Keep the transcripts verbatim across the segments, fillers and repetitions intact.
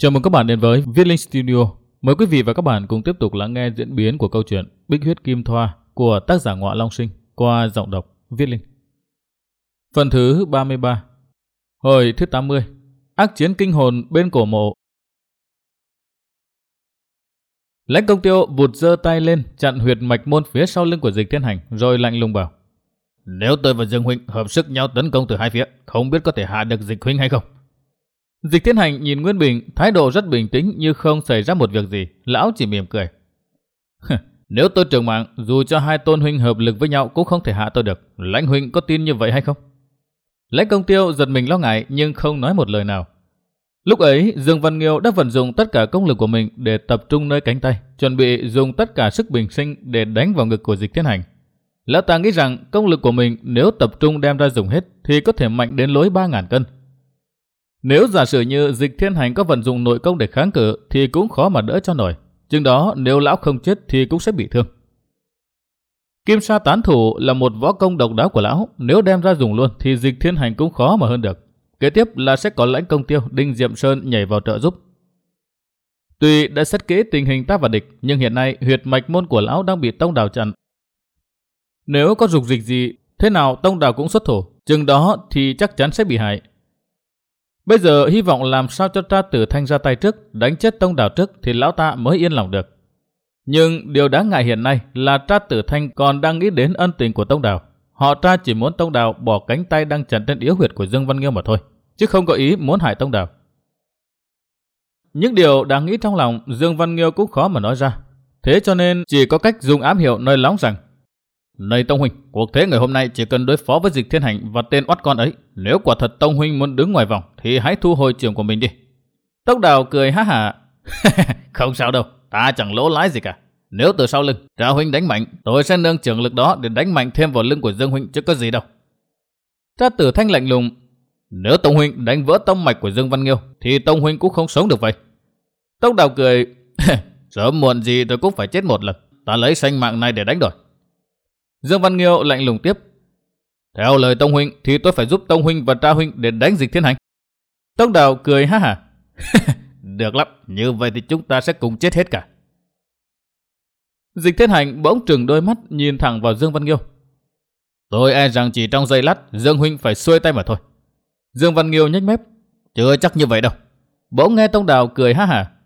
Chào mừng các bạn đến với Viết Linh Studio. Mời quý vị và các bạn cùng tiếp tục lắng nghe diễn biến của câu chuyện Bích Huyết Kim Thoa của tác giả Ngọa Long Sinh qua giọng đọc Viết Linh. Phần thứ ba mươi ba. Hồi thứ tám mươi. Ác chiến kinh hồn bên cổ mộ. Lãnh Công Tiêu vụt giơ tay lên chặn huyệt mạch môn phía sau lưng của Dịch Thiên Hành, rồi lạnh lùng bảo: Nếu tôi và Dương huynh hợp sức nhau tấn công từ hai phía, không biết có thể hạ được Dịch huynh hay không? Dịch Thiên Hành nhìn Nguyên Bình, thái độ rất bình tĩnh như không xảy ra một việc gì. Lão chỉ mỉm cười. Nếu tôi trưởng mạng, dù cho hai tôn huynh hợp lực với nhau cũng không thể hạ tôi được. Lãnh huynh có tin như vậy hay không? Lãnh Công Tiêu giật mình lo ngại nhưng không nói một lời nào. Lúc ấy, Dương Văn Nghiêu đã vận dụng tất cả công lực của mình để tập trung nơi cánh tay, chuẩn bị dùng tất cả sức bình sinh để đánh vào ngực của Dịch Thiên Hành. Lão ta nghĩ rằng công lực của mình nếu tập trung đem ra dùng hết thì có thể mạnh đến lối ba ngàn cân. Nếu giả sử như Dịch Thiên Hành có vận dụng nội công để kháng cự thì cũng khó mà đỡ cho nổi. Chừng đó nếu lão không chết thì cũng sẽ bị thương. Kim Sa Tán Thủ là một võ công độc đáo của lão, nếu đem ra dùng luôn thì Dịch Thiên Hành cũng khó mà hơn được. Kế tiếp là sẽ có Lãnh Công Tiêu, Đinh Diệm Sơn nhảy vào trợ giúp. Tuy đã xét kỹ tình hình ta và địch, nhưng hiện nay huyệt mạch môn của lão đang bị Tông Đào chặn. Nếu có dục dịch gì, thế nào Tông Đào cũng xuất thủ, chừng đó thì chắc chắn sẽ bị hại. Bây giờ hy vọng làm sao cho Tra Tử Thanh ra tay trước, đánh chết Tông Đào trước thì lão ta mới yên lòng được. Nhưng điều đáng ngại hiện nay là Tra Tử Thanh còn đang nghĩ đến ân tình của Tông Đào. Họ Tra chỉ muốn Tông Đào bỏ cánh tay đang chặn trên yếu huyệt của Dương Văn Nghiêu mà thôi, chứ không có ý muốn hại Tông Đào. Những điều đáng nghĩ trong lòng Dương Văn Nghiêu cũng khó mà nói ra. Thế cho nên chỉ có cách dùng ám hiệu nơi lóng rằng: Này Tông huynh, cuộc thế ngày hôm nay chỉ cần đối phó với Dịch Thiên Hành và tên oắt con ấy. Nếu quả thật Tông huynh muốn đứng ngoài vòng thì hãy thu hồi trường của mình đi. Tông Đào cười há hả. Không sao đâu, ta chẳng lỗ lái gì cả. Nếu từ sau lưng Tra huynh đánh mạnh, tôi sẽ nương trường lực đó để đánh mạnh thêm vào lưng của Dương huynh chứ có gì đâu. Tra Tử Thanh lạnh lùng: Nếu Tông huynh đánh vỡ tông mạch của Dương Văn Nghiêu thì Tông huynh cũng không sống được vậy. Tông Đào cười: Sớm muộn gì tôi cũng phải chết một lần. Ta lấy sinh mạng này để đánh đổi. Dương Văn Nghiêu lạnh lùng tiếp: Theo lời Tông huynh thì tôi phải giúp Tông huynh và Tra huynh để đánh Dịch Thiên Hành. Tông Đào cười ha hả. Được lắm, như vậy thì chúng ta sẽ cùng chết hết cả. Dịch Thiên Hành bỗng trừng đôi mắt nhìn thẳng vào Dương Văn Nghiêu. Tôi e rằng chỉ trong giây lát Dương huynh phải xuôi tay mà thôi. Dương Văn Nghiêu nhếch mép: Chưa chắc như vậy đâu. Bỗng nghe Tông Đào cười ha hả.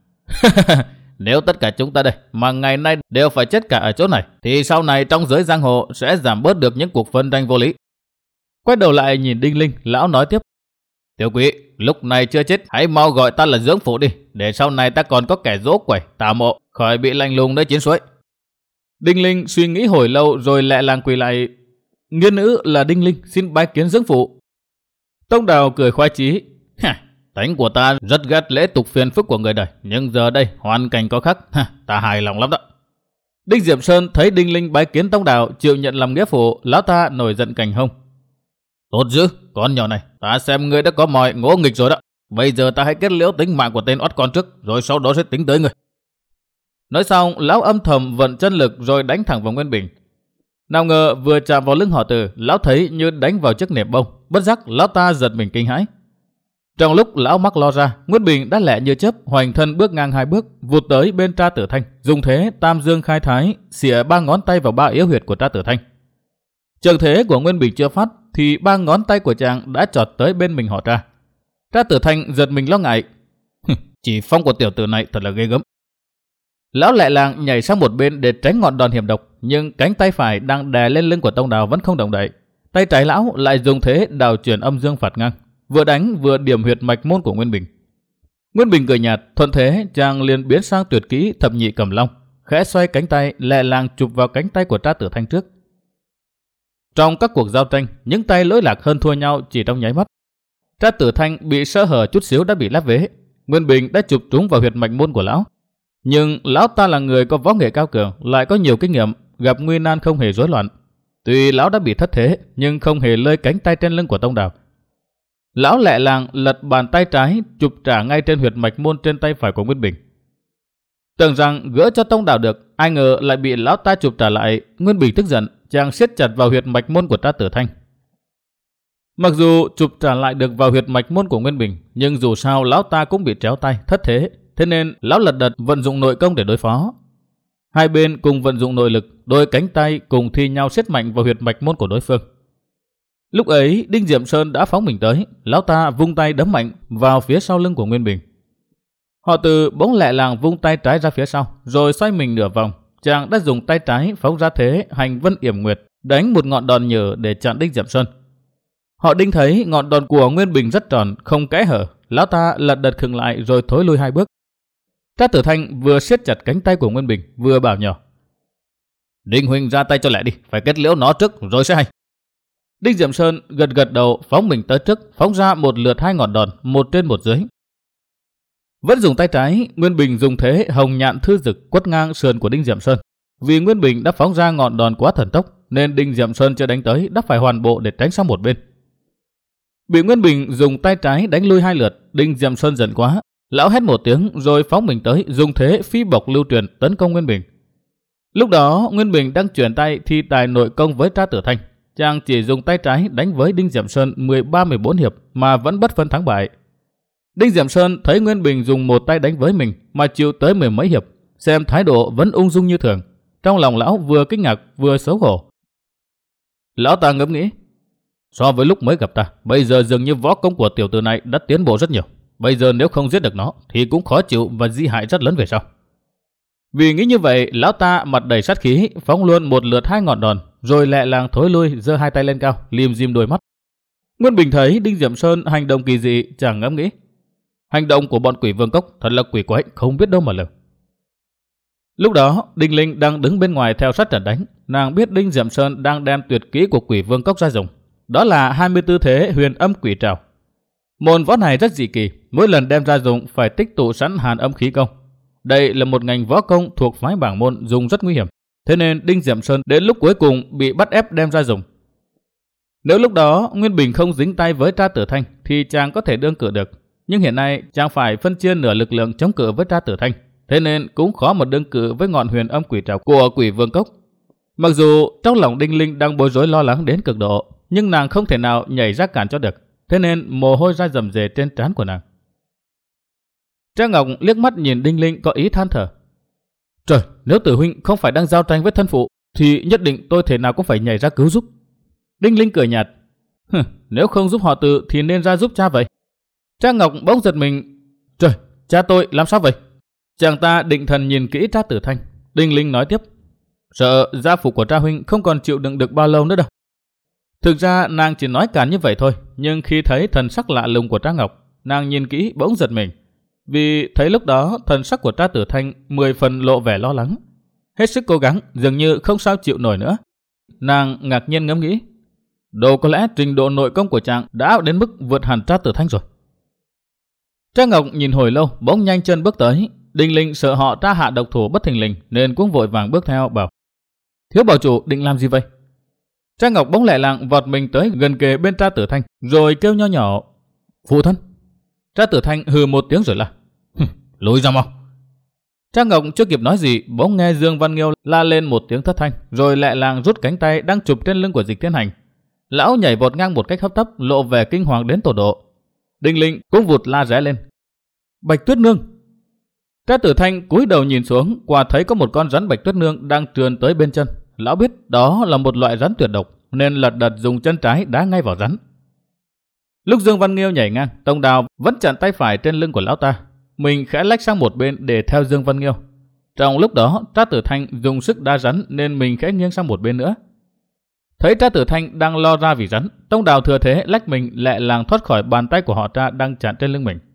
Nếu tất cả chúng ta đây mà ngày nay đều phải chết cả ở chỗ này thì sau này trong giới giang hồ sẽ giảm bớt được những cuộc phân tranh vô lý. Quay đầu lại nhìn Đinh Linh, lão nói tiếp: Tiểu quý, lúc này chưa chết hãy mau gọi ta là dưỡng phụ đi, để sau này ta còn có kẻ dỗ quẩy tà mộ, khỏi bị lạnh lùng nơi chiến suối. Đinh Linh suy nghĩ hồi lâu rồi lẹ làng quỳ lại: Nghiên nữ là Đinh Linh, xin bái kiến dưỡng phụ. Tông Đào cười khoái chí: Tánh của ta rất ghét lễ tục phiền phức của người đời, nhưng giờ đây hoàn cảnh có khác, ta hài lòng lắm đó. Đinh Diệm Sơn thấy Đinh Linh bái kiến Tông Đào chịu nhận làm nghĩa phụ, lão ta nổi giận cành hông: Tốt dữ, con nhỏ này, ta xem ngươi đã có mọi ngỗ nghịch rồi đó. Bây giờ ta hãy kết liễu tính mạng của tên oắt con trước, rồi sau đó sẽ tính tới ngươi. Nói xong, lão âm thầm vận chân lực rồi đánh thẳng vào Nguyên Bình. Nào ngờ vừa chạm vào lưng họ Tử, lão thấy như đánh vào chiếc nệm bông, bất giác lão ta giật mình kinh hãi. Trong lúc lão mắc lo ra, Nguyên Bình đã lẹ như chớp hoành thân bước ngang hai bước, vụt tới bên Tra Tử Thanh, dùng thế tam dương khai thái, xỉa ba ngón tay vào ba yếu huyệt của Tra Tử Thanh. Trường thế của Nguyên Bình chưa phát thì ba ngón tay của chàng đã chọt tới bên mình họ Tra. Tra Tử Thanh giật mình lo ngại: Chỉ phong của tiểu tử này thật là ghê gớm. Lão lẹ làng nhảy sang một bên để tránh ngọn đòn hiểm độc, nhưng cánh tay phải đang đè lên lưng của Tông Đào vẫn không động đậy. Tay trái lão lại dùng thế đào chuyển âm dương phạt ngang, vừa đánh vừa điểm huyệt mạch môn của Nguyên Bình. Nguyên Bình cười nhạt, thuận thế chàng liền biến sang tuyệt kỹ thập nhị cầm long, khẽ xoay cánh tay lẹ làng chụp vào cánh tay của Tra Tử Thanh trước. Trong các cuộc giao tranh, những tay lỗi lạc hơn thua nhau chỉ trong nháy mắt. Tra Tử Thanh bị sơ hở chút xíu đã bị lép vế, Nguyên Bình đã chụp trúng vào huyệt mạch môn của lão. Nhưng lão ta là người có võ nghệ cao cường, lại có nhiều kinh nghiệm, gặp nguy nan không hề rối loạn. Tuy lão đã bị thất thế, nhưng không hề lơi cánh tay trên lưng của Tông Đào. Lão lẹ làng lật bàn tay trái chụp trả ngay trên huyệt mạch môn trên tay phải của Nguyên Bình. Tưởng rằng gỡ cho Tông Đào được, ai ngờ lại bị lão ta chụp trả lại. Nguyên Bình tức giận, chàng siết chặt vào huyệt mạch môn của Tra Tử Thanh. Mặc dù chụp trả lại được vào huyệt mạch môn của Nguyên Bình, nhưng dù sao lão ta cũng bị tréo tay, thất thế, thế nên lão lật đật vận dụng nội công để đối phó. Hai bên cùng vận dụng nội lực, đôi cánh tay cùng thi nhau siết mạnh vào huyệt mạch môn của đối phương. Lúc ấy, Đinh Diệm Sơn đã phóng mình tới, lão ta vung tay đấm mạnh vào phía sau lưng của Nguyên Bình. Họ Từ bỗng lẹ làng vung tay trái ra phía sau, rồi xoay mình nửa vòng. Chàng đã dùng tay trái phóng ra thế hành vân yểm nguyệt, đánh một ngọn đòn nhở để chặn Đinh Diệm Sơn. Họ Đinh thấy ngọn đòn của Nguyên Bình rất tròn, không kẽ hở, lão ta lật đật khựng lại rồi thối lui hai bước. Trác Tử Thanh vừa siết chặt cánh tay của Nguyên Bình, vừa bảo nhỏ: Đinh huynh ra tay cho lẹ đi, phải kết liễu nó trước rồi sẽ hay. Đinh Diệm Sơn gật gật đầu, phóng mình tới trước, phóng ra một lượt hai ngọn đòn, một trên một dưới. Vẫn dùng tay trái, Nguyên Bình dùng thế hồng nhạn thư dực quất ngang sườn của Đinh Diệm Sơn. Vì Nguyên Bình đã phóng ra ngọn đòn quá thần tốc, nên Đinh Diệm Sơn chưa đánh tới đã phải hoàn bộ để tránh sang một bên. Bị Nguyên Bình dùng tay trái đánh lui hai lượt, Đinh Diệm Sơn giận quá, lão hét một tiếng rồi phóng mình tới, dùng thế phi bộc lưu truyền tấn công Nguyên Bình. Lúc đó Nguyên Bình đang chuyển tay thi tài nội công với Trác Tử Thanh, chàng chỉ dùng tay trái đánh với Đinh Diệm Sơn mười ba mười bốn hiệp mà vẫn bất phân thắng bại. Đinh Diệm Sơn thấy Nguyên Bình dùng một tay đánh với mình mà chịu tới mười mấy hiệp, xem thái độ vẫn ung dung như thường, trong lòng lão vừa kinh ngạc vừa xấu hổ. Lão ta ngẫm nghĩ, so với lúc mới gặp ta, bây giờ dường như võ công của tiểu tử này đã tiến bộ rất nhiều. Bây giờ nếu không giết được nó thì cũng khó chịu và di hại rất lớn về sau. Vì nghĩ như vậy, lão ta mặt đầy sát khí, phóng luôn một lượt hai ngọn đòn, rồi lẹ làng thối lui, giơ hai tay lên cao, lim dim đôi mắt. Nguyên Bình thấy Đinh Diệm Sơn hành động kỳ dị, chàng ngẫm nghĩ, hành động của bọn quỷ vương cốc thật là quỷ quái, không biết đâu mà lường. Lúc đó, Đinh Linh đang đứng bên ngoài theo sát trận đánh, nàng biết Đinh Diệm Sơn đang đem tuyệt kỹ của quỷ vương cốc ra dùng, đó là hai mươi tư thế huyền âm quỷ trảo. Môn võ này rất dị kỳ, mỗi lần đem ra dùng phải tích tụ sẵn hàn âm khí công. Đây là một ngành võ công thuộc phái bảng môn dùng rất nguy hiểm, thế nên Đinh Diệm Sơn đến lúc cuối cùng bị bắt ép đem ra dùng. Nếu lúc đó Nguyên Bình không dính tay với Trác Tử Thanh thì chàng có thể đương cự được, nhưng hiện nay chàng phải phân chia nửa lực lượng chống cự với Trác Tử Thanh, thế nên cũng khó mà đương cự với ngọn huyền âm quỷ trảo của quỷ vương cốc. Mặc dù trong lòng Đinh Linh đang bối rối lo lắng đến cực độ, nhưng nàng không thể nào nhảy ra cản cho được, thế nên mồ hôi ra rầm rề trên trán của nàng. Trang Ngọc liếc mắt nhìn Đinh Linh có ý than thở. Trời, nếu Tử huynh không phải đang giao tranh với thân phụ, thì nhất định tôi thể nào cũng phải nhảy ra cứu giúp. Đinh Linh cười nhạt. Hừ, nếu không giúp họ Từ thì nên ra giúp cha vậy. Trang Ngọc bỗng giật mình. Trời, cha tôi làm sao vậy? Chàng ta định thần nhìn kỹ Trác Tử Thanh. Đinh Linh nói tiếp. Sợ gia phụ của cha huynh không còn chịu đựng được bao lâu nữa đâu. Thực ra nàng chỉ nói cản như vậy thôi, nhưng khi thấy thần sắc lạ lùng của Trang Ngọc, nàng nhìn kỹ bỗng giật mình. Vì thấy lúc đó thần sắc của Trác Tử Thanh mười phần lộ vẻ lo lắng, hết sức cố gắng, dường như không sao chịu nổi nữa. Nàng ngạc nhiên ngẫm nghĩ, đâu có lẽ trình độ nội công của chàng đã đến mức vượt hẳn Trác Tử Thanh rồi. Trang Ngọc nhìn hồi lâu, bỗng nhanh chân bước tới. Đinh Linh sợ họ tra hạ độc thủ bất thình lình nên cũng vội vàng bước theo bảo: Thiếu bảo chủ định làm gì vậy? Trang Ngọc bỗng lẹ làng vọt mình tới gần kề bên Trác Tử Thanh, rồi kêu nho nhỏ: Phụ thân. Trác Tử Thanh hừ một tiếng rồi là: Lùi ra mau. Trang Ngọc chưa kịp nói gì, bỗng nghe Dương Văn Nghiêu la lên một tiếng thất thanh, rồi lẹ làng rút cánh tay đang chụp trên lưng của Dịch Thiên Hành. Lão nhảy vọt ngang một cách hấp tấp, lộ vẻ kinh hoàng đến tột độ. Đinh Linh cũng vụt la rẽ lên: Bạch Tuyết Nương. Trác Tử Thanh cúi đầu nhìn xuống, quả thấy có một con rắn Bạch Tuyết Nương đang trườn tới bên chân. Lão biết đó là một loại rắn tuyệt độc, nên lật đật dùng chân trái đá ngay vào rắn. Lúc Dương Văn Nghiêu nhảy ngang, Tông Đào vẫn chặn tay phải trên lưng của lão ta. Mình khẽ lách sang một bên để theo Dương Văn Nghiêu. Trong lúc đó, Trác Tử Thanh dùng sức đá rắn nên mình khẽ nghiêng sang một bên nữa. Thấy Trác Tử Thanh đang lo ra vì rắn, Tông Đào thừa thế lách mình lẹ làng thoát khỏi bàn tay của họ ta đang chặn trên lưng mình.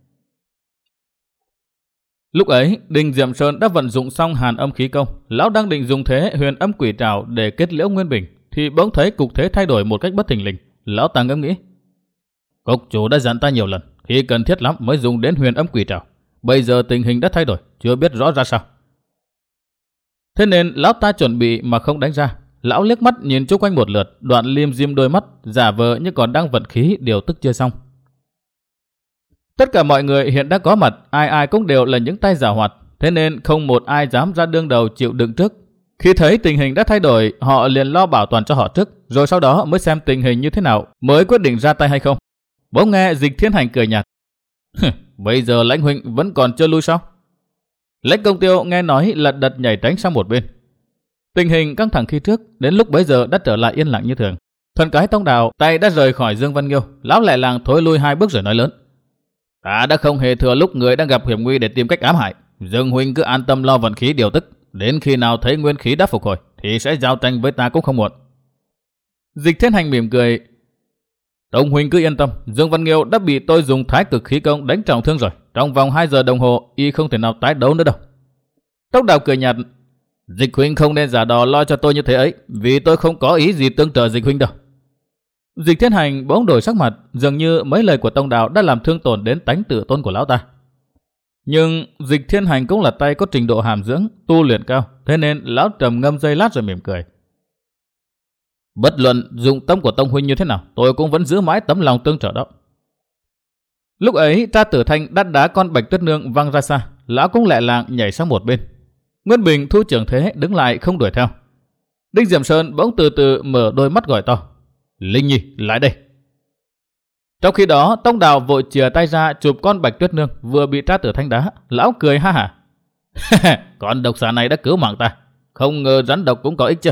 Lúc ấy, Đinh Diệm Sơn đã vận dụng xong hàn âm khí công. Lão đang định dùng thế huyền âm quỷ trảo để kết liễu Nguyên Bình, thì bỗng thấy cục thế thay đổi một cách bất thình lình. Lão ta ngẫm nghĩ, cốc chủ đã dặn ta nhiều lần, khi cần thiết lắm mới dùng đến huyền âm quỷ trảo. Bây giờ tình hình đã thay đổi, chưa biết rõ ra sao. Thế nên lão ta chuẩn bị mà không đánh ra. Lão liếc mắt nhìn chung quanh một lượt, đoạn liêm diêm đôi mắt, giả vờ như còn đang vận khí điều tức chưa xong. Tất cả mọi người hiện đã có mặt, ai ai cũng đều là những tay giảo hoạt, thế nên không một ai dám ra đương đầu chịu đựng trước. Khi thấy tình hình đã thay đổi, họ liền lo bảo toàn cho họ trước, rồi sau đó mới xem tình hình như thế nào, mới quyết định ra tay hay không. Bỗng nghe Dịch Thiên Hành cười nhạt. Bây giờ Lãnh huynh vẫn còn chưa lui sao? Lãnh Công Tiêu nghe nói lật đật nhảy tránh sang một bên. Tình hình căng thẳng khi trước, đến lúc bấy giờ đã trở lại yên lặng như thường. Thần cái Tông Đào tay đã rời khỏi Dương Văn Nghiêu, lão lẹ làng thối lui hai bước rồi nói lớn. Ta đã không hề thừa lúc người đang gặp hiểm nguy để tìm cách ám hại. Dương huynh cứ an tâm lo vận khí điều tức, đến khi nào thấy nguyên khí đã phục hồi thì sẽ giao tranh với ta cũng không muộn. Dịch Thiên Hành mỉm cười. Tông huynh cứ yên tâm, Dương Văn Nghiêu đã bị tôi dùng thái cực khí công đánh trọng thương rồi. Trong vòng hai giờ đồng hồ, y không thể nào tái đấu nữa đâu. Tông Đào cười nhạt. Dịch huynh không nên giả đò lo cho tôi như thế ấy, vì tôi không có ý gì tương trợ Dịch huynh đâu. Dịch Thiên Hành bỗng đổi sắc mặt, dường như mấy lời của Tông Đào đã làm thương tổn đến tánh tự tôn của lão ta. Nhưng Dịch Thiên Hành cũng là tay có trình độ hàm dưỡng, tu luyện cao, thế nên lão trầm ngâm giây lát rồi mỉm cười. Bất luận dụng tâm của Tông huynh như thế nào, tôi cũng vẫn giữ mãi tấm lòng tương trợ đó. Lúc ấy, Tra Tử Thanh đã đá con Bạch Tuyết Nương văng ra xa, lão cũng lẹ làng nhảy sang một bên. Nguyên Bình thu trưởng thế đứng lại không đuổi theo. Đinh Diệm Sơn bỗng từ từ mở đôi mắt gọi to. Linh Nhi, lại đây. Trong khi đó, Tông Đào vội chìa tay ra chụp con Bạch Tuyết Nương vừa bị Tra Tử Thanh đá. Lão cười ha hả. Con độc xà này đã cứu mạng ta, không ngờ rắn độc cũng có ích chứ.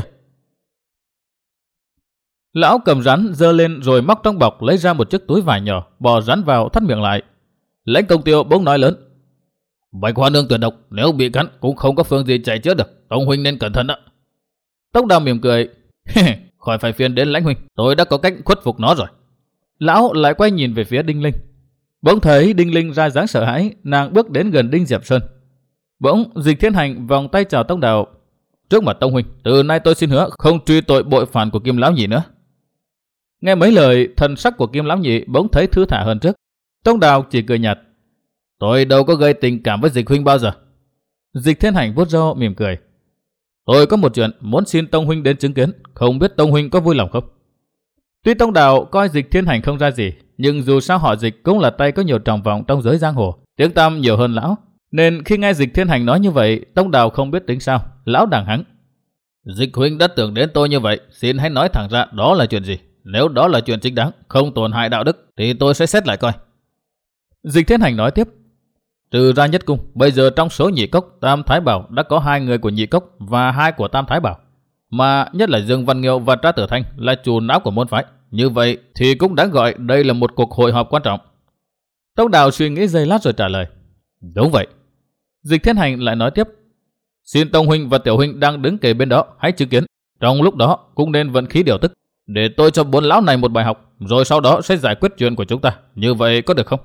Lão cầm rắn giơ lên rồi móc trong bọc lấy ra một chiếc túi vải nhỏ, bò rắn vào thắt miệng lại. Lãnh Công Tiêu bỗng nói lớn. Bạch Hoa Nương tuyệt độc, nếu bị cắn cũng không có phương gì chạy chữa được, Tông huynh nên cẩn thận đó. Tông Đào mỉm cười. Khỏi phải phiền đến Lãnh huynh, tôi đã có cách khuất phục nó rồi. Lão lại quay nhìn về phía Đinh Linh. Bỗng thấy Đinh Linh ra dáng sợ hãi, nàng bước đến gần Đinh Diệp Sơn. Bỗng Dịch Thiên Hành vòng tay chào Tông Đào. Trước mặt Tông huynh, từ nay tôi xin hứa không truy tội bội phản của Kim lão nhị nữa. Nghe mấy lời, thần sắc của Kim lão nhị bỗng thấy thư thả hơn trước. Tông Đào chỉ cười nhạt. Tôi đâu có gây tình cảm với Dịch huynh bao giờ. Dịch Thiên Hành vuốt râu mỉm cười. Tôi có một chuyện muốn xin Tông huynh đến chứng kiến, không biết Tông huynh có vui lòng không? Tuy Tông Đào coi Dịch Thiên Hành không ra gì, nhưng dù sao họ Dịch cũng là tay có nhiều trọng vọng trong giới giang hồ, tiếng tăm nhiều hơn lão, nên khi nghe Dịch Thiên Hành nói như vậy, Tông Đào không biết tính sao, lão đằng hắng. Dịch huynh đã tưởng đến tôi như vậy, xin hãy nói thẳng ra đó là chuyện gì. Nếu đó là chuyện chính đáng, không tổn hại đạo đức, thì tôi sẽ xét lại coi. Dịch Thiên Hành nói tiếp. Trừ ra Nhất Cung, bây giờ trong số Nhị Cốc, Tam Thái Bảo đã có hai người của Nhị Cốc và hai của Tam Thái Bảo. Mà nhất là Dương Văn Nghiêu và Tra Tử Thanh là chủ não của môn phái. Như vậy thì cũng đáng gọi đây là một cuộc hội họp quan trọng. Tông Đào suy nghĩ giây lát rồi trả lời. Đúng vậy. Dịch Thiên Hành lại nói tiếp. Xin Tông huynh và Tiểu huynh đang đứng kề bên đó hãy chứng kiến. Trong lúc đó cũng nên vận khí điều tức, để tôi cho bốn lão này một bài học, rồi sau đó sẽ giải quyết chuyện của chúng ta. Như vậy có được không?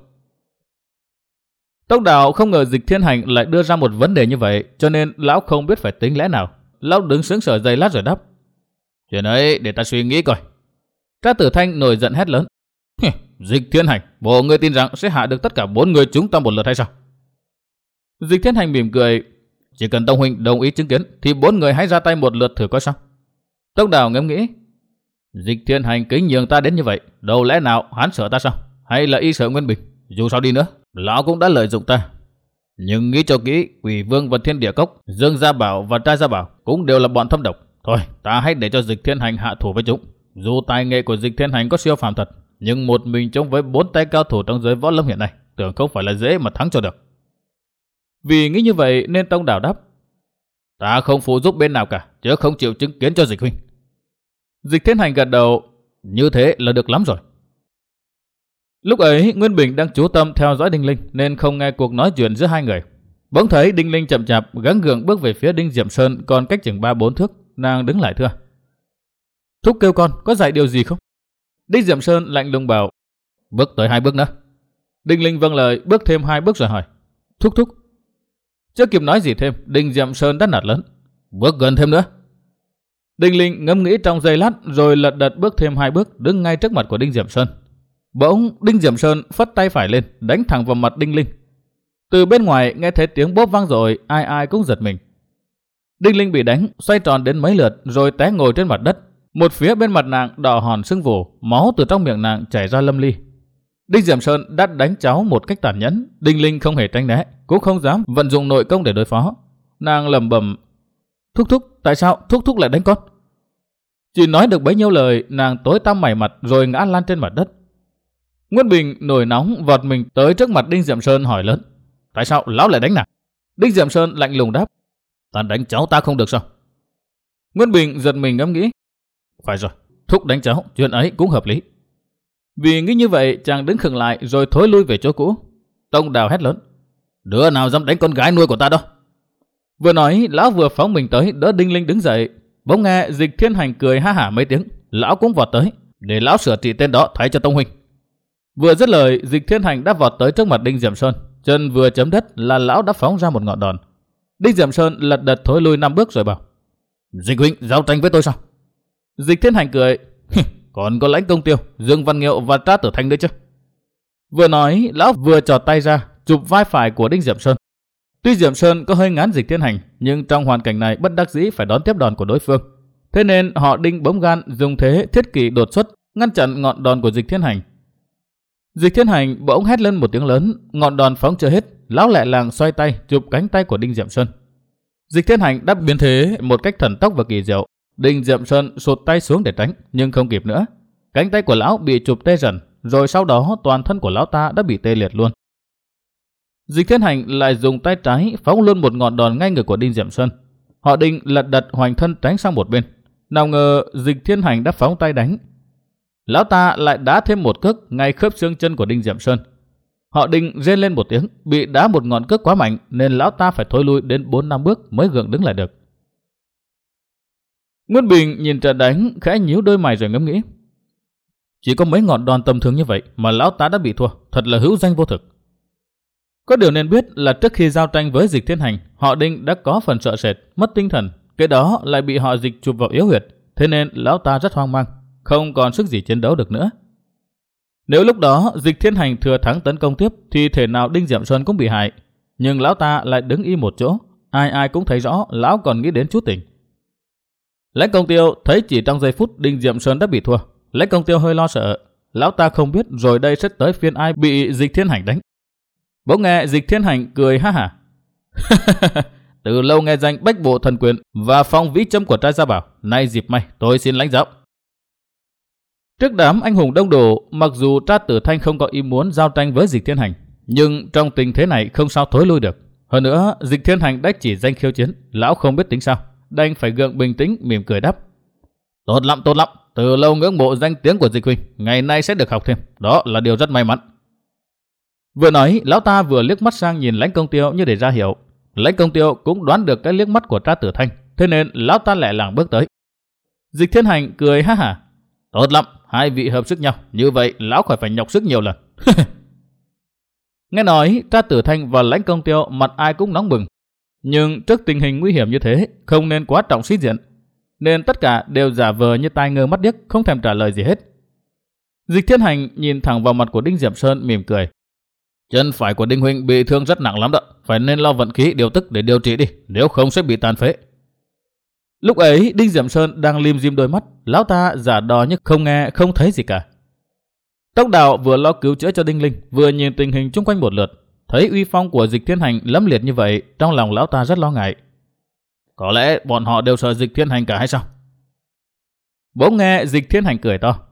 Tông Đào không ngờ Dịch Thiên Hành lại đưa ra một vấn đề như vậy, cho nên lão không biết phải tính lẽ nào. Lão đứng sững sờ giây lát rồi đáp. Chuyện ấy để ta suy nghĩ coi. Tra Tử Thanh nổi giận hét lớn. Dịch Thiên Hành, bộ ngươi tin rằng sẽ hạ được tất cả bốn người chúng ta một lượt hay sao? Dịch Thiên Hành mỉm cười. Chỉ cần Tông huynh đồng ý chứng kiến thì bốn người hãy ra tay một lượt thử coi sao. Tông Đào ngẫm nghĩ. Dịch Thiên Hành kính nhường ta đến như vậy, đâu lẽ nào hắn sợ ta sao? Hay là y sợ Nguyên Bình? Dù sao đi nữa, lão cũng đã lợi dụng ta. Nhưng nghĩ cho kỹ, Quỷ Vương và Thiên Địa Cốc, Dương Gia Bảo và Trai Gia Bảo cũng đều là bọn thâm độc. Thôi, ta hãy để cho Dịch Thiên Hành hạ thủ với chúng. Dù tài nghệ của Dịch Thiên Hành có siêu phàm thật, nhưng một mình chống với bốn tay cao thủ trong giới võ lâm hiện nay, tưởng không phải là dễ mà thắng cho được. Vì nghĩ như vậy nên Tông Đào đáp. Ta không phụ giúp bên nào cả, chứ không chịu chứng kiến cho Dịch huynh. Dịch Thiên Hành gật đầu. Như thế là được lắm rồi. Lúc ấy Nguyên Bình đang chú tâm theo dõi Đinh Linh nên không nghe cuộc nói chuyện giữa hai người. Bỗng thấy Đinh Linh chậm chạp gắng gượng bước về phía Đinh Diệm Sơn, còn cách chừng ba bốn thước. Nàng đứng lại thưa. Thúc kêu con có dạy điều gì không? Đinh Diệm Sơn lạnh lùng bảo. Bước tới hai bước nữa. Đinh Linh vâng lời bước thêm hai bước rồi hỏi. Thúc thúc. Chưa kịp nói gì thêm, Đinh Diệm Sơn đã nạt lớn. Bước gần thêm nữa. Đinh Linh ngẫm nghĩ trong giây lát rồi lật đật bước thêm hai bước, đứng ngay trước mặt của Đinh Diệm Sơn. Bỗng Đinh Diệm Sơn phất tay phải lên, đánh thẳng vào mặt Đinh Linh. Từ bên ngoài nghe thấy tiếng bốp vang rồi, ai ai cũng giật mình. Đinh Linh bị đánh, xoay tròn đến mấy lượt rồi té ngồi trên mặt đất. Một phía bên mặt nàng đỏ hòn sưng vù, máu từ trong miệng nàng chảy ra lâm ly. Đinh Diệm Sơn đã đánh cháu một cách tàn nhẫn, Đinh Linh không hề tránh né, cũng không dám vận dụng nội công để đối phó. Nàng lẩm bẩm. Thúc thúc, tại sao thúc thúc lại đánh con? Chỉ nói được bấy nhiêu lời, nàng tối tăm mày mặt rồi ngã lăn trên mặt đất. Nguyên Bình nổi nóng vọt mình tới trước mặt Đinh Diệm Sơn hỏi lớn: Tại sao lão lại đánh nàng? Đinh Diệm Sơn lạnh lùng đáp: Ta đánh cháu ta không được sao? Nguyên Bình giật mình ngẫm nghĩ: Phải rồi, thúc đánh cháu, chuyện ấy cũng hợp lý. Vì nghĩ như vậy, chàng đứng khựng lại rồi thối lui về chỗ cũ. Tông Đào hét lớn: Đứa nào dám đánh con gái nuôi của ta đâu? Vừa nói, lão vừa phóng mình tới đỡ Đinh Linh đứng dậy. Bỗng nghe Dịch Thiên Hành cười ha hả mấy tiếng, lão cũng vọt tới để lão sửa trị tên đó thay cho Tông huynh. Vừa dứt lời, Dịch Thiên Hành đã vọt tới trước mặt Đinh Diệm Sơn, chân vừa chấm đất là lão đã phóng ra một ngọn đòn. Đinh Diệm Sơn lật đật thối lui năm bước rồi bảo: Dịch huynh giao tranh với tôi sao? Dịch Thiên Hành cười: Còn có Lãnh Công Tiêu, Dương Văn Nghiệu và Trác Tử Thanh nữa chứ? Vừa nói, lão vừa chọt tay ra chụp vai phải của Đinh Diệm Sơn. Tuy Diệm Sơn có hơi ngán Dịch Thiên Hành, nhưng trong hoàn cảnh này bất đắc dĩ phải đón tiếp đòn của đối phương. Thế nên họ Đinh bấm gan dùng thế thiết kỷ đột xuất ngăn chặn ngọn đòn của Dịch Thiên Hành. Dịch Thiên Hành bỗng hét lên một tiếng lớn, ngọn đòn phóng chưa hết, lão lại làng xoay tay chụp cánh tay của Đinh Diệm Sơn. Dịch Thiên Hành đáp biến thế một cách thần tốc và kỳ diệu. Đinh Diệm Sơn sụt tay xuống để tránh, nhưng không kịp nữa. Cánh tay của lão bị chụp tê dần, rồi sau đó toàn thân của lão ta đã bị tê liệt luôn. Dịch Thiên Hành lại dùng tay trái phóng luôn một ngọn đòn ngay ngực của Đinh Diệm Sơn. Họ Đinh lật đật hoành thân tránh sang một bên. Nào ngờ Dịch Thiên Hành đã phóng tay đánh, lão ta lại đá thêm một cước ngay khớp xương chân của Đinh Diệm Sơn. Họ Đinh rên lên một tiếng, bị đá một ngọn cước quá mạnh nên lão ta phải thối lui đến bốn năm bước mới gượng đứng lại được. Nguyên Bình nhìn trận đánh khẽ nhíu đôi mày rồi ngẫm nghĩ: Chỉ có mấy ngọn đòn tầm thường như vậy mà lão ta đã bị thua, thật là hữu danh vô thực. Có điều nên biết là trước khi giao tranh với Dịch Thiên Hành, họ Đinh đã có phần sợ sệt, mất tinh thần, cái đó lại bị họ Dịch chụp vào yếu huyệt, thế nên lão ta rất hoang mang, không còn sức gì chiến đấu được nữa. Nếu lúc đó Dịch Thiên Hành thừa thắng tấn công tiếp thì thể nào Đinh Diệm Sơn cũng bị hại, nhưng lão ta lại đứng im một chỗ, ai ai cũng thấy rõ lão còn nghĩ đến chút tình. Lãnh Công Tiêu thấy chỉ trong giây phút Đinh Diệm Sơn đã bị thua, Lãnh Công Tiêu hơi lo sợ, lão ta không biết rồi đây sẽ tới phiên ai bị Dịch Thiên Hành đánh. Bỗng nghe Dịch Thiên Hành cười ha hả: Từ lâu nghe danh Bách Bộ Thần Quyền và Phong Vĩ Châm của trai Gia Bảo, nay dịp may tôi xin lãnh giáo. Trước đám anh hùng đông đủ, mặc dù Trác Tử Thanh không có ý muốn giao tranh với Dịch Thiên Hành, nhưng trong tình thế này không sao thối lui được. Hơn nữa, Dịch Thiên Hành đã chỉ danh khiêu chiến, lão không biết tính sao, đành phải gượng bình tĩnh mỉm cười đáp: Tốt lắm, tốt lắm, từ lâu ngưỡng mộ danh tiếng của Dịch huynh, ngày nay sẽ được học thêm, đó là điều rất may mắn. Vừa nói, lão ta vừa liếc mắt sang nhìn Lãnh Công Tiêu như để ra hiệu. Lãnh Công Tiêu cũng đoán được cái liếc mắt của Trác Tử Thanh, thế nên lão ta lẹ làng bước tới. Dịch Thiên Hành cười ha hả: Tốt lắm, hai vị hợp sức nhau, như vậy lão khỏi phải nhọc sức nhiều lần. Nghe nói, Trác Tử Thanh và Lãnh Công Tiêu mặt ai cũng nóng bừng, nhưng trước tình hình nguy hiểm như thế, không nên quá trọng sĩ diện, nên tất cả đều giả vờ như tai ngơ mắt điếc, không thèm trả lời gì hết. Dịch Thiên Hành nhìn thẳng vào mặt của Đinh Diệm Sơn mỉm cười: Chân phải của Đinh huynh bị thương rất nặng lắm đó, phải nên lo vận khí điều tức để điều trị đi, nếu không sẽ bị tàn phế. Lúc ấy Đinh Diệm Sơn đang lim dim đôi mắt, lão ta giả đò như không nghe không thấy gì cả. Tông Đào vừa lo cứu chữa cho Đinh Linh, vừa nhìn tình hình chung quanh một lượt, thấy uy phong của Dịch Thiên Hành lẫm liệt như vậy, trong lòng lão ta rất lo ngại. Có lẽ bọn họ đều sợ Dịch Thiên Hành cả hay sao? Bỗng nghe Dịch Thiên Hành cười to: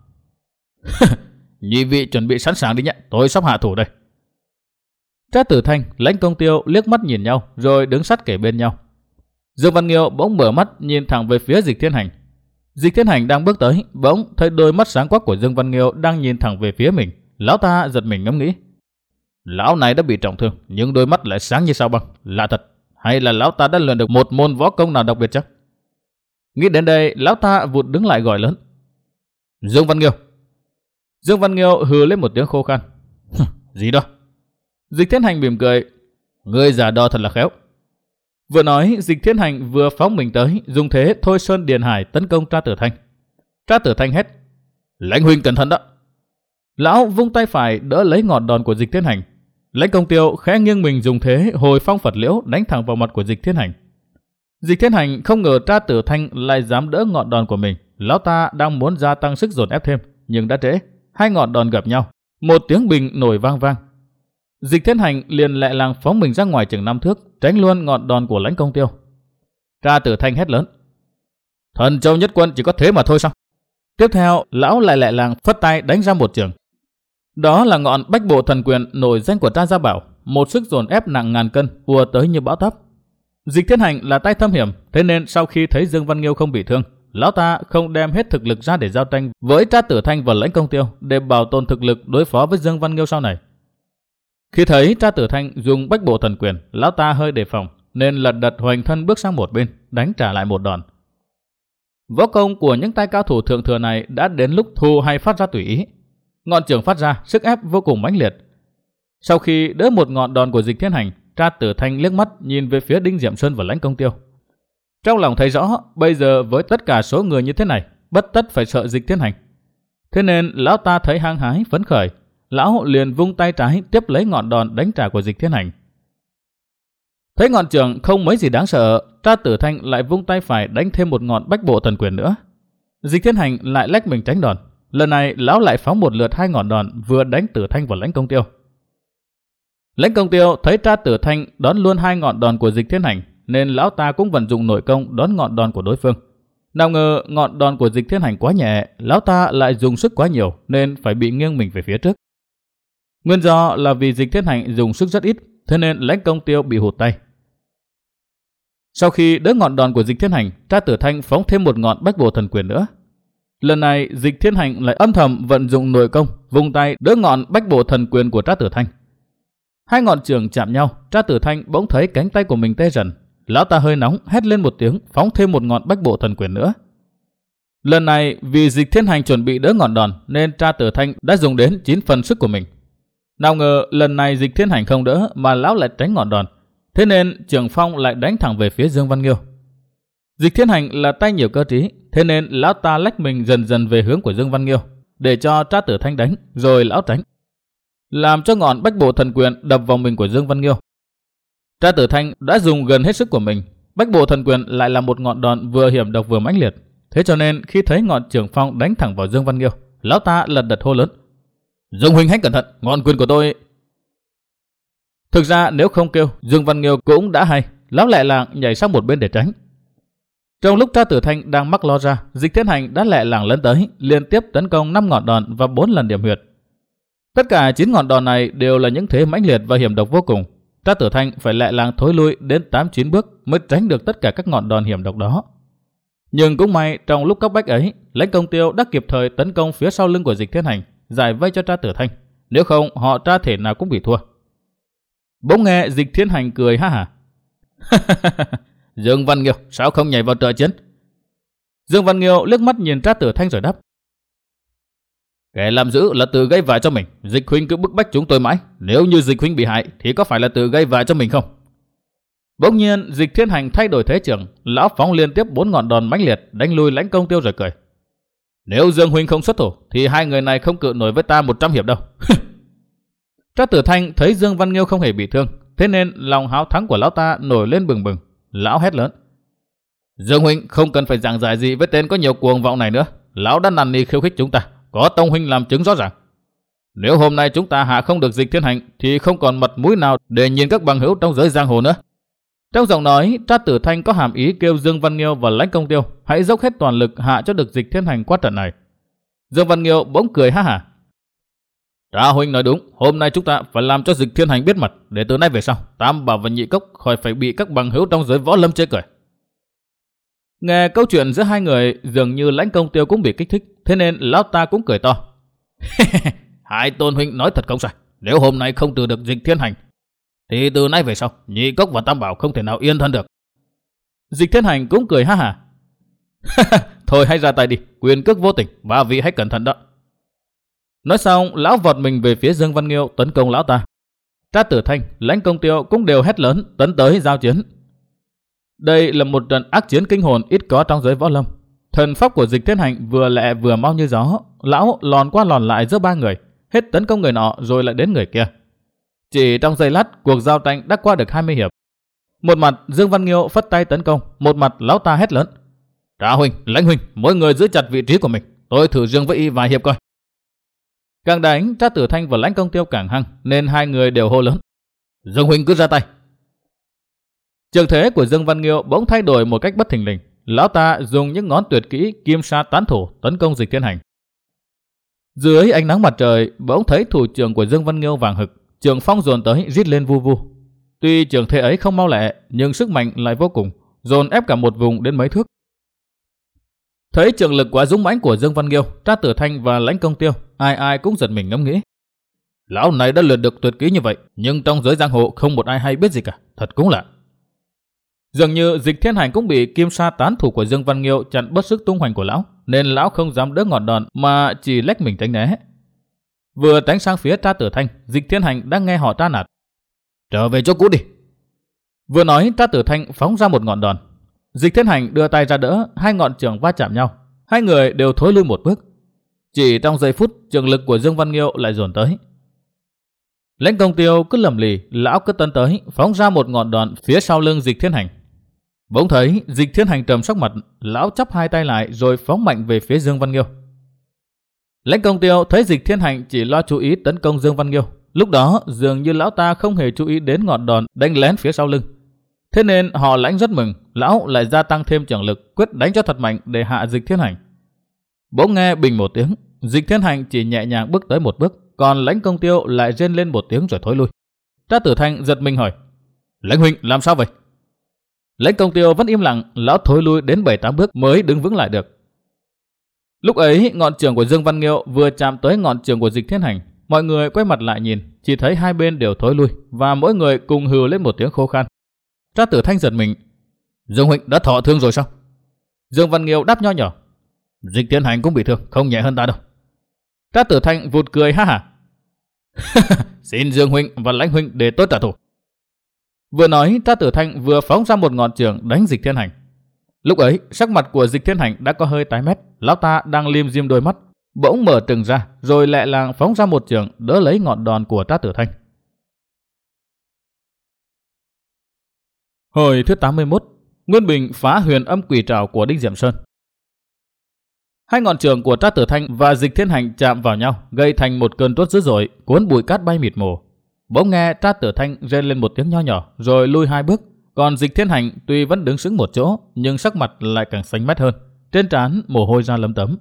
Nhị vị chuẩn bị sẵn sàng đi nhé, tôi sắp hạ thủ đây. Trác Tử Thanh, Lãnh Công Tiêu liếc mắt nhìn nhau rồi đứng sát kề bên nhau. Dương Văn Nghiêu bỗng mở mắt nhìn thẳng về phía Dịch Thiên Hành. Dịch Thiên Hành đang bước tới, bỗng thấy đôi mắt sáng quắc của Dương Văn Nghiêu đang nhìn thẳng về phía mình. Lão ta giật mình ngẫm nghĩ: Lão này đã bị trọng thương, nhưng đôi mắt lại sáng như sao băng, lạ thật. Hay là lão ta đã luyện được một môn võ công nào đặc biệt chắc? Nghĩ đến đây, lão ta vụt đứng lại gọi lớn: Dương Văn Nghiêu! Dương Văn Nghiêu hừ lên một tiếng khô khan: Gì đó? Dịch Thiên Hành mỉm cười: Ngươi giả đo thật là khéo. Vừa nói, Dịch Thiên Hành vừa phóng mình tới, dùng thế thôi sơn điền hải tấn công Trác Tử Thanh. Trác Tử Thanh hét: Lãnh huynh cẩn thận đó! Lão vung tay phải đỡ lấy ngọn đòn của Dịch Thiên Hành. Lãnh Công Tiêu khẽ nghiêng mình dùng thế hồi phong Phật liễu đánh thẳng vào mặt của Dịch Thiên Hành. Dịch Thiên Hành không ngờ Trác Tử Thanh lại dám đỡ ngọn đòn của mình. Lão ta đang muốn gia tăng sức dồn ép thêm, nhưng đã trễ. Hai ngọn đòn gặp nhau, một tiếng bình nổi vang vang. Dịch Thiên Hành liền lẹ làng phóng mình ra ngoài chừng năm thước, tránh luôn ngọn đòn của Lãnh Công Tiêu. Tra Tử Thanh hét lớn: Thần Châu Nhất Quân chỉ có thế mà thôi sao? Tiếp theo, lão lại lại làng phất tay đánh ra một trường. Đó là ngọn Bách Bộ Thần Quyền nổi danh của Tra Gia Bảo, một sức dồn ép nặng ngàn cân ùa tới như bão táp. Dịch Thiên Hành là tay thâm hiểm, thế nên sau khi thấy Dương Văn Nghiêu không bị thương, lão ta không đem hết thực lực ra để giao tranh với Tra Tử Thanh và Lãnh Công Tiêu để bảo tồn thực lực đối phó với Dương Văn Nghiêu sau này. Khi thấy Tra Tử Thanh dùng Bách Bộ Thần Quyền, lão ta hơi đề phòng nên lật đật hoành thân bước sang một bên, đánh trả lại một đòn. Võ công của những tay cao thủ thượng thừa này đã đến lúc thu hay phát ra tùy ý. Ngọn trường phát ra sức ép vô cùng mãnh liệt. Sau khi đỡ một ngọn đòn của Dịch Thiên Hành, Tra Tử Thanh liếc mắt nhìn về phía Đinh Diệm Xuân và Lãnh Công Tiêu. Trong lòng thấy rõ, bây giờ với tất cả số người như thế này, bất tất phải sợ Dịch Thiên Hành. Thế nên lão ta thấy hăng hái phấn khởi, lão liền vung tay trái tiếp lấy ngọn đòn đánh trả của Dịch Thiên Hành. Thấy ngọn trường không mấy gì đáng sợ, Tra Tử Thanh lại vung tay phải đánh thêm một ngọn Bách Bộ Thần Quyền nữa. Dịch Thiên Hành lại lách mình tránh đòn. Lần này lão lại phóng một lượt hai ngọn đòn vừa đánh Tử Thanh và Lãnh Công Tiêu. Lãnh Công Tiêu thấy Tra Tử Thanh đón luôn hai ngọn đòn của Dịch Thiên Hành, nên lão ta cũng vận dụng nội công đón ngọn đòn của đối phương. Nào ngờ ngọn đòn của Dịch Thiên Hành quá nhẹ, lão ta lại dùng sức quá nhiều nên phải bị nghiêng mình về phía trước. Nguyên do là vì Dịch Thiên Hành dùng sức rất ít, thế nên Lãnh Công Tiêu bị hụt tay. Sau khi đỡ ngọn đòn của Dịch Thiên Hành, Tra Tử Thanh phóng thêm một ngọn Bách Bộ Thần Quyền nữa. Lần này Dịch Thiên Hành lại âm thầm vận dụng nội công, vung tay đỡ ngọn Bách Bộ Thần Quyền của Tra Tử Thanh. Hai ngọn trường chạm nhau, Tra Tử Thanh bỗng thấy cánh tay của mình tê dần. Lão ta hơi nóng, hét lên một tiếng, phóng thêm một ngọn Bách Bộ Thần Quyền nữa. Lần này vì Dịch Thiên Hành chuẩn bị đỡ ngọn đòn nên Tra Tử Thanh đã dùng đến chín phần sức của mình. Nào ngờ lần này Dịch Thiên Hành không đỡ mà lão lại tránh ngọn đòn, thế nên trường phong lại đánh thẳng về phía Dương Văn Nghiêu. Dịch Thiên Hành là tay nhiều cơ trí, thế nên lão ta lách mình dần dần về hướng của Dương Văn Nghiêu để cho Tra Tử Thanh đánh, rồi lão tránh, làm cho ngọn Bách Bộ Thần Quyền đập vào mình của Dương Văn Nghiêu. Tra Tử Thanh đã dùng gần hết sức của mình. Bách Bộ Thần Quyền lại là một ngọn đòn vừa hiểm độc vừa mãnh liệt, thế cho nên khi thấy ngọn trường phong đánh thẳng vào Dương Văn Nghiêu, lão ta lật đật hô lớn: Dương huynh hãy cẩn thận, ngọn quyền của tôi. Thực ra nếu không kêu, Dương Văn Nghiêu cũng đã hay, lão lẹ làng nhảy sang một bên để tránh. Trong lúc Tra Tử Thanh đang mắc lo ra, Dịch Thiên Hành đã lẹ làng lấn tới, liên tiếp tấn công năm ngọn đòn và bốn lần điểm huyệt. Tất cả chín ngọn đòn này đều là những thế mãnh liệt và hiểm độc vô cùng. Tra Tử Thanh phải lẹ làng thối lui đến tám chín bước mới tránh được tất cả các ngọn đòn hiểm độc đó. Nhưng cũng may trong lúc cấp bách ấy, Lãnh Công Tiêu đã kịp thời tấn công phía sau lưng của Dịch Thiên Hành, giải vây cho Tra Tử Thanh. Nếu không, họ Tra thể nào cũng bị thua. Bỗng nghe Dịch Thiên Hành cười ha hả. Dương Văn Nghiêu, sao không nhảy vào trợ chiến? Dương Văn Nghiêu liếc mắt nhìn Tra Tử Thanh rồi đáp: Kẻ làm dữ là tự gây vạ cho mình. Dịch huynh cứ bức bách chúng tôi mãi. Nếu như Dịch huynh bị hại thì có phải là tự gây vạ cho mình không? Bỗng nhiên Dịch Thiên Hành thay đổi thế trường, lão phóng liên tiếp bốn ngọn đòn mãnh liệt đánh lui Lãnh Công Tiêu rồi cười: Nếu Dương huynh không xuất thủ thì hai người này không cự nổi với ta một trăm hiệp đâu. Tra Tử Thanh thấy Dương Văn Nghiêu không hề bị thương, thế nên lòng háo thắng của lão ta nổi lên bừng bừng. Lão hét lớn: Dương huynh không cần phải giảng giải gì với tên có nhiều cuồng vọng này nữa. Lão đã năn nỉ khiêu khích chúng ta, có Tông huynh làm chứng rõ ràng. Nếu hôm nay chúng ta hạ không được Dịch Thiên Hành thì không còn mặt mũi nào để nhìn các bằng hữu trong giới giang hồ nữa. Trong giọng nói, Tra Tử Thanh có hàm ý kêu Dương Văn Nghiêu và Lãnh Công Tiêu hãy dốc hết toàn lực hạ cho được Dịch Thiên Hành qua trận này. Dương Văn Nghiêu bỗng cười ha hả: Tra huynh nói đúng, hôm nay chúng ta phải làm cho Dịch Thiên Hành biết mặt, để từ nay về sau Tam Bảo và Nhị Cốc khỏi phải bị các bằng hữu trong giới võ lâm chê cười. Nghe câu chuyện giữa hai người, dường như Lãnh Công Tiêu cũng bị kích thích, thế nên lão ta cũng cười to. Hai tôn huynh nói thật không sai, nếu hôm nay không trừ được Dịch Thiên Hành thì từ nay về sau Nhị Cốc và Tam Bảo không thể nào yên thân được. Dịch Thiên Hành cũng cười ha hả: Thôi hãy ra tay đi, quyền cước vô tình, ba vị hãy cẩn thận đó. Nói xong, lão vọt mình về phía Dương Văn Nghiêu tấn công lão ta. Tra Tử Thanh, Lãnh Công Tiêu cũng đều hét lớn tấn tới giao chiến. Đây là một trận ác chiến kinh hồn ít có trong giới võ lâm. Thần pháp của Dịch Thiên Hành vừa lẹ vừa mau như gió, lão lòn qua lòn lại giữa ba người, hết tấn công người nọ rồi lại đến người kia. Chỉ trong giây lát, cuộc giao tranh đã qua được hai mươi hiệp. Một mặt Dương Văn Nghiêu phất tay tấn công, một mặt lão ta hét lớn: Tra huynh, Lãnh huynh, mỗi người giữ chặt vị trí của mình, tôi thử riêng với y vài hiệp coi. Càng đánh, Tra Tử Thanh và Lãnh Công Tiêu càng hăng, nên hai người đều hô lớn: Dương huynh cứ ra tay. Trường thế của Dương Văn Nghiêu bỗng thay đổi một cách bất thình lình. Lão ta dùng những ngón tuyệt kỹ kim sa tán thủ tấn công Dịch Thiên Hành. Dưới ánh nắng mặt trời, bỗng thấy thủ trưởng của Dương Văn Nghiêu vàng hực, trường phong dồn tới rít lên vu vu. Tuy trường thế ấy không mau lẹ, nhưng sức mạnh lại vô cùng, dồn ép cả một vùng đến mấy thước. Thấy trường lực quá dũng mãnh của Dương Văn Nghiêu, Trác Tử Thanh và Lãnh Công Tiêu, ai ai cũng giật mình ngẫm nghĩ. Lão này đã luyện được tuyệt kỹ như vậy, nhưng trong giới giang hồ không một ai hay biết gì cả, thật cũng lạ. Dường như Dịch Thiên Hành cũng bị kim sa tán thủ của Dương Văn Nghiêu chặn bớt sức tung hoành của lão, nên lão không dám đỡ ngọn đòn mà chỉ lách mình tránh né. Vừa tránh sang phía Trác Tử Thanh, Dịch Thiên Hành đang nghe họ tra nạt. Trở về chỗ cũ đi. Vừa nói, Trác Tử Thanh phóng ra một ngọn đòn. Dịch Thiên Hành đưa tay ra đỡ, hai ngọn trường va chạm nhau, hai người đều thối lui một bước. Chỉ trong giây phút, trường lực của Dương Văn Nghiêu lại dồn tới. Lãnh Công Tiêu cứ lầm lì, lão cứ tấn tới, phóng ra một ngọn đòn phía sau lưng Dịch Thiên Hành. Bỗng thấy Dịch Thiên Hành trầm sắc mặt, lão chắp hai tay lại rồi phóng mạnh về phía Dương Văn Nghiêu. Lãnh Công Tiêu thấy Dịch Thiên Hành chỉ lo chú ý tấn công Dương Văn Nghiêu, lúc đó dường như lão ta không hề chú ý đến ngọn đòn đánh lén phía sau lưng. Thế nên họ Lãnh rất mừng, lão lại gia tăng thêm trường lực, quyết đánh cho thật mạnh để hạ Dịch Thiên Hành. Bỗng nghe bình một tiếng, Dịch Thiên Hành chỉ nhẹ nhàng bước tới một bước, còn Lãnh Công Tiêu lại rên lên một tiếng rồi thối lui. Trác Tử Thanh giật mình hỏi: Lãnh huynh làm sao vậy? Lãnh Công Tiêu vẫn im lặng, lão thối lui đến bảy tám bước mới đứng vững lại được. Lúc ấy ngọn trường của Dương Văn Nghiêu vừa chạm tới ngọn trường của Dịch Thiên Hành, mọi người quay mặt lại nhìn, chỉ thấy hai bên đều thối lui và mỗi người cùng hừ lên một tiếng khô khan. Trác Tử Thanh giật mình: Dương huynh đã thọ thương rồi sao? Dương Văn Nghiêu đáp nho nhỏ: Dịch Thiên Hành cũng bị thương, không nhẹ hơn ta đâu. Trác Tử Thanh vụt cười ha hả: Xin Dương huynh và Lãnh huynh để tôi trả thù. Vừa nói, Trác Tử Thanh vừa phóng ra một ngọn trường đánh Dịch Thiên Hành. Lúc ấy sắc mặt của Dịch Thiên Hành đã có hơi tái mét, lão ta đang lim dim đôi mắt, bỗng mở trừng ra rồi lẹ làng phóng ra một trường đỡ lấy ngọn đòn của Trác Tử Thanh. Hồi thứ tám mươi mốt, Nguyên Bình phá huyền âm quỷ trảo của Đinh Diệm Sơn. Hai ngọn trường của Trác Tử Thanh và Dịch Thiên Hành chạm vào nhau, gây thành một cơn tuốt dữ dội, cuốn bụi cát bay mịt mù. Bỗng nghe Trác Tử Thanh rên lên một tiếng nho nhỏ, rồi lui hai bước. Còn Dịch Thiên Hành tuy vẫn đứng sững một chỗ, nhưng sắc mặt lại càng xanh mét hơn, trên trán mồ hôi ra lấm tấm.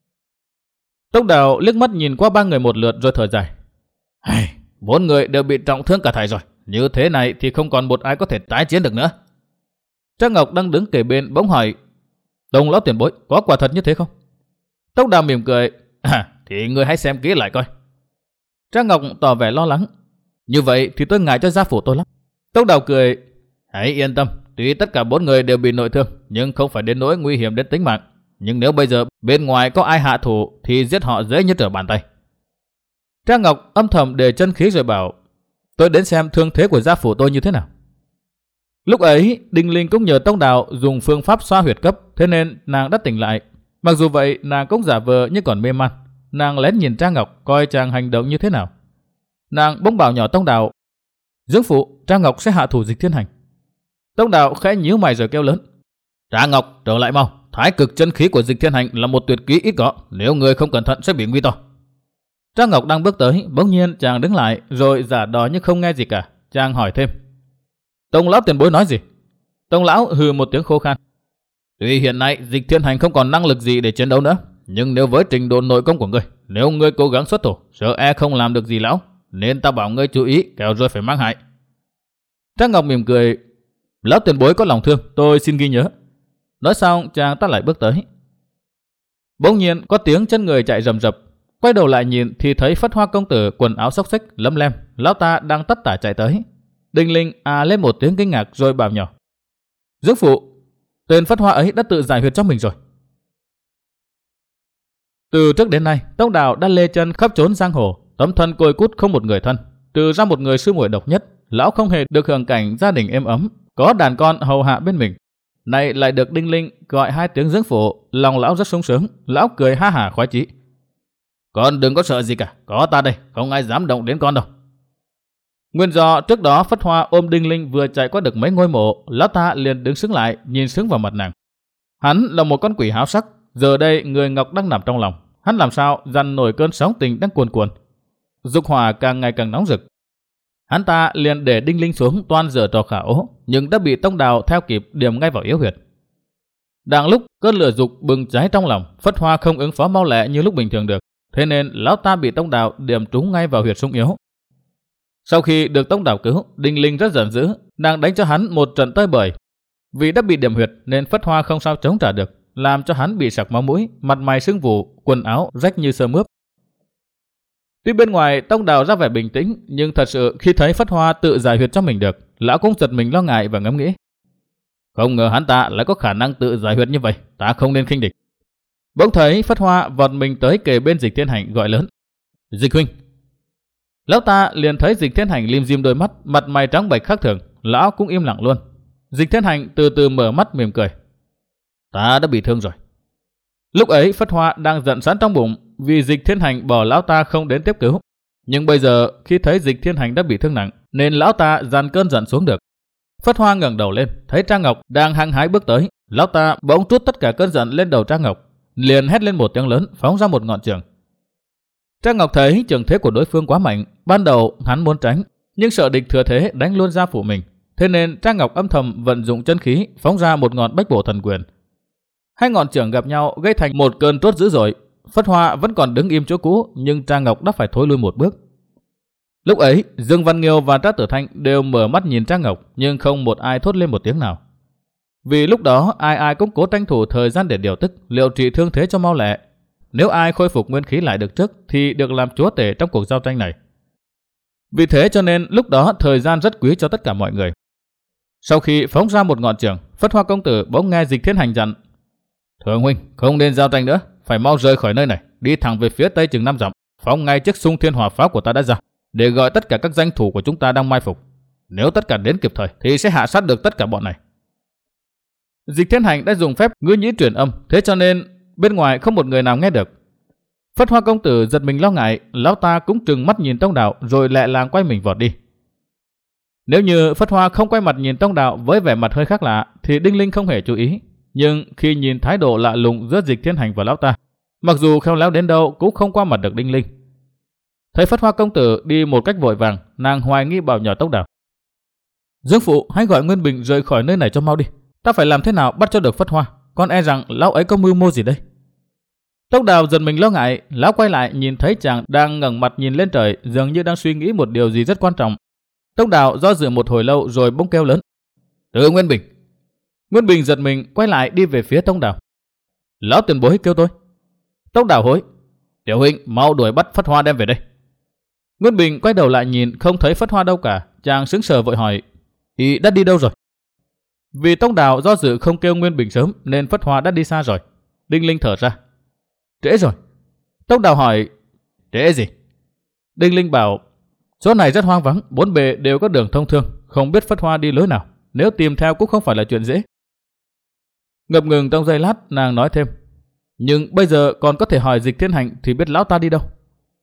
Tốc Đào liếc mắt nhìn qua ba người một lượt rồi thở dài: Bốn người đều bị trọng thương cả thảy rồi, như thế này thì không còn một ai có thể tái chiến được nữa. Trác Ngọc đang đứng kề bên bỗng hỏi: Tông lão tiền bối, có quả thật như thế không? Tốc Đào mỉm cười: À, thì ngươi hãy xem kỹ lại coi. Trác Ngọc tỏ vẻ lo lắng: Như vậy thì tôi ngại cho gia phủ tôi lắm. Tốc Đào cười: Hãy yên tâm, tuy tất cả bốn người đều bị nội thương, nhưng không phải đến nỗi nguy hiểm đến tính mạng. Nhưng nếu bây giờ bên ngoài có ai hạ thủ thì giết họ dễ như trở bàn tay. Trác Ngọc âm thầm để chân khí rồi bảo: Tôi đến xem thương thế của gia phủ tôi như thế nào. Lúc ấy Đinh Linh cũng nhờ Tông Đào dùng phương pháp xoa huyệt cấp, thế nên nàng đã tỉnh lại. Mặc dù vậy nàng cũng giả vờ như còn mê man. Nàng lén nhìn Trác Ngọc coi chàng hành động như thế nào. Nàng bỗng bảo nhỏ Tông Đào: Dưỡng phụ, Trác Ngọc sẽ hạ thủ Dịch Thiên Hành. Tông Đào khẽ nhíu mày rồi kêu lớn: Trác Ngọc, trở lại mau. Thái cực chân khí của Dịch Thiên Hành là một tuyệt kỹ ít có, nếu người không cẩn thận sẽ bị nguy to. Trác Ngọc đang bước tới, bỗng nhiên chàng đứng lại rồi giả đò như không nghe gì cả. Chàng hỏi thêm: Tông lão tiền bối nói gì? Tông lão hừ một tiếng khô khan: Tuy hiện nay Dịch Thiên Hành không còn năng lực gì để chiến đấu nữa, nhưng nếu với trình độ nội công của ngươi, nếu ngươi cố gắng xuất thủ, sợ e không làm được gì lão, nên ta bảo ngươi chú ý, kẻo rồi phải mang hại. Trác Ngọc mỉm cười: Lão tiền bối có lòng thương, tôi xin ghi nhớ. Nói xong chàng ta lại bước tới. Bỗng nhiên có tiếng chân người chạy rầm rập. Quay đầu lại nhìn thì thấy Phất Hoa công tử quần áo xốc xếch lấm lem, lão ta đang tất tả chạy tới. Đinh Linh à lên một tiếng kinh ngạc rồi bảo nhỏ: Dưỡng phụ, tên Phất Hoa ấy đã tự giải huyệt cho mình rồi. Từ trước đến nay, Tông Đào đã lê chân khắp trốn giang hồ, tấm thân côi cút không một người thân, trừ ra một người sư muội độc nhất, lão không hề được hưởng cảnh gia đình êm ấm, có đàn con hầu hạ bên mình. Nay lại được Đinh Linh gọi hai tiếng dưỡng phụ, lòng lão rất sung sướng, lão cười ha hả khoái chí: Con đừng có sợ gì cả, có ta đây, không ai dám động đến con đâu. Nguyên do trước đó Phất Hoa ôm Đinh Linh vừa chạy qua được mấy ngôi mộ, lão ta liền đứng sững lại nhìn sững vào mặt nàng. Hắn là một con quỷ háo sắc, giờ đây người Ngọc đang nằm trong lòng, hắn làm sao dằn nổi cơn sóng tình đang cuồn cuộn. Dục hỏa càng ngày càng nóng rực. Hắn ta liền để Đinh Linh xuống toan giở trò khả ố, nhưng đã bị Tông Đào theo kịp điểm ngay vào yếu huyệt. Đang lúc cơn lửa dục bừng cháy trong lòng, Phất Hoa không ứng phó mau lẹ như lúc bình thường được, thế nên lão ta bị Tông Đào điểm trúng ngay vào huyệt sung yếu. Sau khi được Tông Đào cứu, Đinh Linh rất giận dữ, đang đánh cho hắn một trận tơi bời. Vì đã bị điểm huyệt nên Phất Hoa không sao chống trả được, làm cho hắn bị sặc máu mũi, mặt mày sưng vù, quần áo rách như sơ mướp. Tuy bên ngoài Tông Đào ra vẻ bình tĩnh, nhưng thật sự khi thấy Phất Hoa tự giải huyệt cho mình được, lão cũng giật mình lo ngại và ngẫm nghĩ. Không ngờ hắn ta lại có khả năng tự giải huyệt như vậy, ta không nên khinh địch. Bỗng thấy Phất Hoa vọt mình tới kề bên Dịch Thiên Hành gọi lớn: Dịch huynh! Lão ta liền thấy Dịch Thiên Hành lim dim đôi mắt, mặt mày trắng bệch khác thường, lão cũng im lặng luôn. Dịch Thiên Hành từ từ mở mắt mỉm cười: Ta đã bị thương rồi. Lúc ấy Phất Hoa đang giận sẵn trong bụng vì Dịch Thiên Hành bỏ lão ta không đến tiếp cứu. Nhưng bây giờ khi thấy Dịch Thiên Hành đã bị thương nặng nên lão ta dàn cơn giận xuống được. Phất Hoa ngẩng đầu lên, thấy Trang Ngọc đang hăng hái bước tới, lão ta bỗng trút tất cả cơn giận lên đầu Trang Ngọc, liền hét lên một tiếng lớn, phóng ra một ngọn chưởng. Trang Ngọc thấy trường thế của đối phương quá mạnh, ban đầu hắn muốn tránh, nhưng sợ địch thừa thế đánh luôn ra phủ mình, thế nên Trang Ngọc âm thầm vận dụng chân khí, phóng ra một ngọn Bách Bổ Thần Quyền. Hai ngọn chưởng gặp nhau gây thành một cơn trốt dữ dội. Phất Hoa vẫn còn đứng im chỗ cũ, nhưng Trang Ngọc đã phải thối lui một bước. Lúc ấy, Dương Văn Nghiêu và Trác Tử Thanh đều mở mắt nhìn Trang Ngọc, nhưng không một ai thốt lên một tiếng nào. Vì lúc đó ai ai cũng cố tranh thủ thời gian để điều tức, liệu trị thương thế cho mau lẹ. Nếu ai khôi phục nguyên khí lại được trước thì được làm chúa tể trong cuộc giao tranh này. Vì thế cho nên lúc đó thời gian rất quý cho tất cả mọi người. Sau khi phóng ra một ngọn chưởng, Phất Hoa công tử bỗng nghe Dịch Thiên Hành dặn: Thường huynh, không nên giao tranh nữa, phải mau rời khỏi nơi này, đi thẳng về phía tây chừng năm dặm, phóng ngay chiếc Xung Thiên Hỏa pháo của ta đã ra, để gọi tất cả các danh thủ của chúng ta đang mai phục. Nếu tất cả đến kịp thời thì sẽ hạ sát được tất cả bọn này. Dịch Thiên Hành đã dùng phép ngữ nhĩ truyền âm, thế cho nên bên ngoài không một người nào nghe được. Phất Hoa công tử giật mình lo ngại, lão ta cũng trừng mắt nhìn Tông Đào rồi lẹ làng quay mình vọt đi. Nếu như Phất Hoa không quay mặt nhìn Tông Đào với vẻ mặt hơi khác lạ thì Đinh Linh không hề chú ý, nhưng khi nhìn thái độ lạ lùng giữa Dịch Thiên Hành và lão ta, mặc dù khéo léo đến đâu cũng không qua mặt được Đinh Linh. Thấy Phất Hoa công tử đi một cách vội vàng, nàng hoài nghi bảo nhỏ Tông Đào: Dương phụ, hãy gọi Nguyên Bình rời khỏi nơi này cho mau đi. Ta phải làm thế nào bắt cho được Phất Hoa, con e rằng lão ấy có mưu mô gì đây. Tông Đào dần mình lo ngại, lão quay lại nhìn thấy chàng đang ngẩng mặt nhìn lên trời, dường như đang suy nghĩ một điều gì rất quan trọng. Tông Đào do dự một hồi lâu rồi bỗng kêu lớn: Từ Nguyên Bình! Nguyên Bình giật mình quay lại đi về phía Tông Đào. Lão tiền bối kêu tôi. Tông Đào hối: Tiểu huynh, mau đuổi bắt Phất Hoa đem về đây. Nguyên Bình quay đầu lại nhìn không thấy Phất Hoa đâu cả, chàng sững sờ vội hỏi: Y đã đi đâu rồi? Vì Tông Đào do dự không kêu Nguyên Bình sớm nên Phất Hoa đã đi xa rồi. Đinh Linh thở ra: Trễ rồi. Tông Đào hỏi: Trễ gì? Đinh Linh bảo: Chỗ này rất hoang vắng, bốn bề đều có đường thông thương, không biết Phất Hoa đi lối nào, nếu tìm theo cũng không phải là chuyện dễ. Ngập ngừng trong giây lát, nàng nói thêm: Nhưng bây giờ còn có thể hỏi Dịch Thiên Hành thì biết lão ta đi đâu.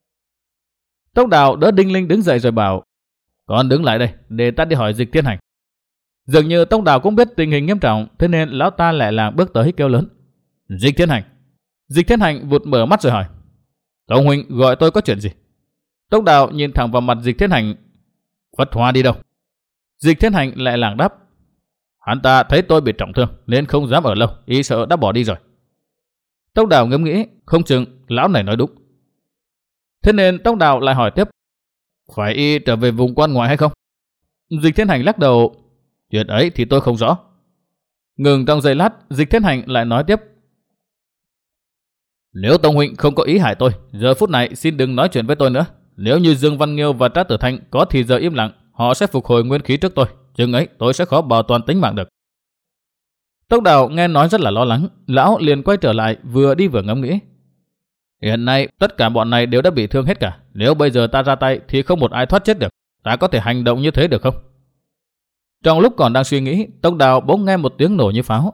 Tông Đào đỡ Đinh Linh đứng dậy rồi bảo: Con đứng lại đây, để ta đi hỏi Dịch Thiên Hành. Dường như Tông Đào cũng biết tình hình nghiêm trọng, thế nên lão ta lại làng bước tới kêu lớn: Dịch Thiên Hành! Dịch Thiên Hành vụt mở mắt rồi hỏi: Tông huynh gọi tôi có chuyện gì? Tông Đào nhìn thẳng vào mặt Dịch Thiên Hành: Phất Hoa đi đâu? Dịch Thiên Hành lại làng đáp: Hắn ta thấy tôi bị trọng thương nên không dám ở lâu, ý sợ đã bỏ đi rồi. Tông Đào ngẫm nghĩ, không chừng lão này nói đúng. Thế nên Tông Đào lại hỏi tiếp: Phải y trở về vùng quan ngoại hay không? Dịch Thiên Hành lắc đầu: Chuyện ấy thì tôi không rõ. Ngừng trong giây lát, Dịch Thiên Hành lại nói tiếp: Nếu Tông huynh không có ý hại tôi, giờ phút này xin đừng nói chuyện với tôi nữa. Nếu như Dương Văn Nghiêu và Trác Tử Thanh có thì giờ im lặng, họ sẽ phục hồi nguyên khí trước tôi, chừng ấy tôi sẽ khó bảo toàn tính mạng được. Tông Đào nghe nói rất là lo lắng, lão liền quay trở lại, vừa đi vừa ngẫm nghĩ. Hiện nay tất cả bọn này đều đã bị thương hết cả, nếu bây giờ ta ra tay thì không một ai thoát chết được, ta có thể hành động như thế được không? Trong lúc còn đang suy nghĩ, Tông Đào bỗng nghe một tiếng nổ như pháo.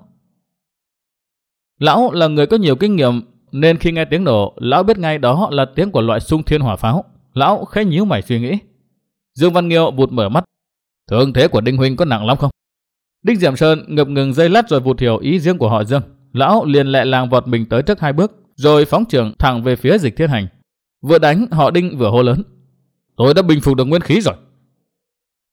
Lão là người có nhiều kinh nghiệm nên khi nghe tiếng nổ, lão biết ngay đó là tiếng của loại Xung Thiên Hỏa pháo. Lão khẽ nhíu mày suy nghĩ. Dương Văn Nghiêu vụt mở mắt: Thương thế của Đinh huynh có nặng lắm không? Đinh Diệm Sơn ngập ngừng giây lát rồi vụt hiểu ý riêng của họ Dương. Lão liền lẹ làng vọt mình tới trước hai bước, rồi phóng chưởng thẳng về phía Dịch Thiên Hành. Vừa đánh, họ Đinh vừa hô lớn: Tôi đã bình phục được nguyên khí rồi.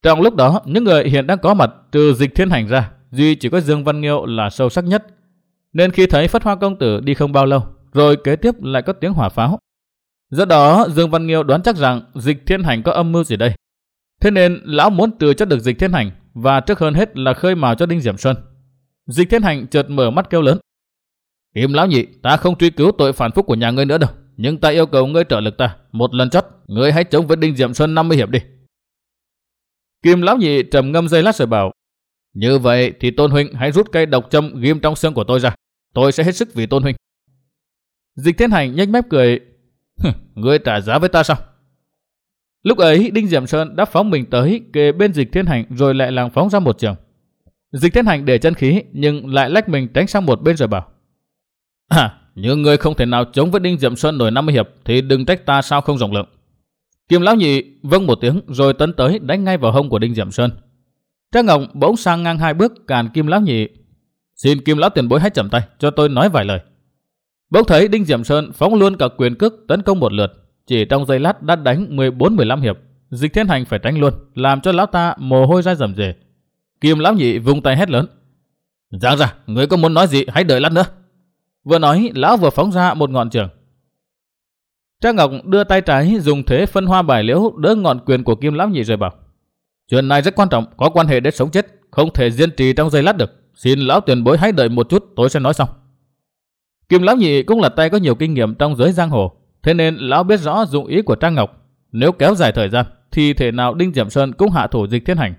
Trong lúc đó, những người hiện đang có mặt trừ Dịch Thiên Hành ra, duy chỉ có Dương Văn Nghiêu là sâu sắc nhất. Nên khi thấy Phất Hoa công tử đi không bao lâu, rồi kế tiếp lại có tiếng hỏa pháo. Do đó, Dương Văn Nghiêu đoán chắc rằng Dịch Thiên Hành có âm mưu gì đây. Thế nên lão muốn từ cho được Dịch Thiên Hành, và trước hơn hết là khơi mào cho Đinh Diệm Sơn. Dịch Thiên Hành chợt mở mắt kêu lớn: Kim lão nhị, ta không truy cứu tội phản phúc của nhà ngươi nữa đâu, nhưng ta yêu cầu ngươi trợ lực ta một lần chót, ngươi hãy chống với Đinh Diệm Sơn năm mươi hiệp đi. Kim lão nhị trầm ngâm giây lát rồi bảo: Như vậy thì Tôn huynh hãy rút cây độc châm ghim trong xương của tôi ra, tôi sẽ hết sức vì Tôn huynh. Dịch Thiên Hành nhếch mép cười: Ngươi trả giá với ta sao? Lúc ấy Đinh Diệm Sơn đã phóng mình tới kề bên Dịch Thiên Hành, rồi lại làng phóng ra một trường. Dịch Thiên Hành để chân khí nhưng lại lách mình tránh sang một bên rồi bảo: À, nhưng ngươi không thể nào chống với Đinh Diệm Sơn nổi năm mươi hiệp thì đừng trách ta sao không rộng lượng. Kim lão nhị vâng một tiếng rồi tấn tới đánh ngay vào hông của Đinh Diệm Sơn. Trang Ngọc bỗng sang ngang hai bước cản Kim lão nhị: Xin Kim lão tiền bối hãy chậm tay cho tôi nói vài lời. Bỗng thấy Đinh Diệm Sơn phóng luôn cả quyền cước tấn công một lượt, chỉ trong giây lát đã đánh mười bốn mười lăm hiệp. Dịch Thiên Hành phải tránh luôn, làm cho lão ta mồ hôi ra rầm rề. Kim lão nhị vung tay hét lớn: Giang ra, ngươi có muốn nói gì hãy đợi lát nữa. Vừa nói, lão vừa phóng ra một ngọn trường. Trang Ngọc đưa tay trái dùng thế phân hoa bài liễu đỡ ngọn quyền của Kim lão nhị rồi bảo: Chuyện này rất quan trọng, có quan hệ đến sống chết, không thể diên trì trong giây lát được. Xin lão tiền bối hãy đợi một chút, tôi sẽ nói xong. Kim lão nhị cũng là tay có nhiều kinh nghiệm trong giới giang hồ, thế nên lão biết rõ dụng ý của Trang Ngọc. Nếu kéo dài thời gian thì thể nào Đinh Diệm Sơn cũng hạ thủ Dịch Thiên Hành.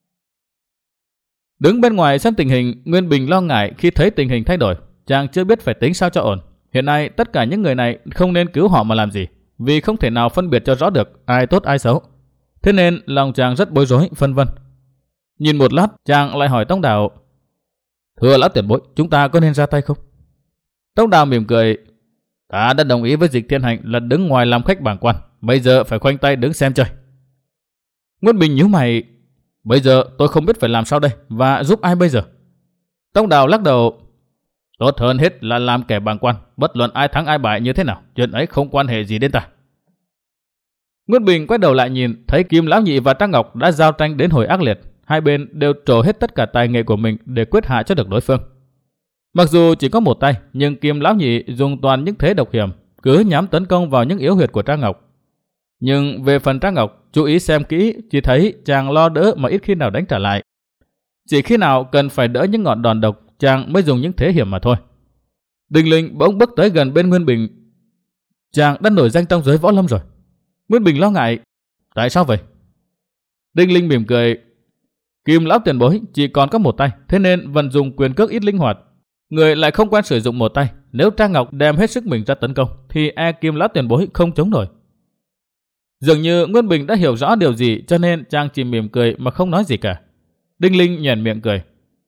Đứng bên ngoài xem tình hình, Nguyên Bình lo ngại khi thấy tình hình thay đổi. Chàng chưa biết phải tính sao cho ổn. Hiện nay tất cả những người này không nên cứu họ mà làm gì, vì không thể nào phân biệt cho rõ được ai tốt ai xấu. Thế nên lòng chàng rất bối rối, phân vân. Nhìn một lát, chàng lại hỏi Tông Đào: Thưa lão tiền bối, chúng ta có nên ra tay không? Tông Đào mỉm cười: Ta đã đồng ý với Dịch Thiên Hành là đứng ngoài làm khách bảng quan, bây giờ phải khoanh tay đứng xem chơi. Nguyên Bình nhíu mày: Bây giờ tôi không biết phải làm sao đây, và giúp ai bây giờ? Tông Đào lắc đầu: Tốt hơn hết là làm kẻ bàng quan, bất luận ai thắng ai bại như thế nào, chuyện ấy không quan hệ gì đến ta. Nguyên Bình quay đầu lại nhìn, thấy Kim lão nhị và Trang Ngọc đã giao tranh đến hồi ác liệt, hai bên đều trổ hết tất cả tài nghệ của mình để quyết hạ cho được đối phương. Mặc dù chỉ có một tay, nhưng Kim lão nhị dùng toàn những thế độc hiểm, cứ nhắm tấn công vào những yếu huyệt của Trang Ngọc. Nhưng về phần Trang Ngọc, chú ý xem kỹ, chỉ thấy chàng lo đỡ mà ít khi nào đánh trả lại. Chỉ khi nào cần phải đỡ những ngọn đòn độc, chàng mới dùng những thế hiểm mà thôi. Đinh Linh bỗng bước tới gần bên Nguyên Bình. Chàng đã nổi danh trong giới võ lâm rồi. Nguyên Bình lo ngại: Tại sao vậy? Đinh Linh mỉm cười: Kim lão tiền bối chỉ còn có một tay, thế nên vận dùng quyền cước ít linh hoạt. Người lại không quen sử dụng một tay, nếu Trang Ngọc đem hết sức mình ra tấn công thì e Kim lão tiền bối không chống nổi. Dường như Nguyên Bình đã hiểu rõ điều gì, cho nên chàng chỉ mỉm cười mà không nói gì cả. Đinh Linh nhoẻn miệng cười: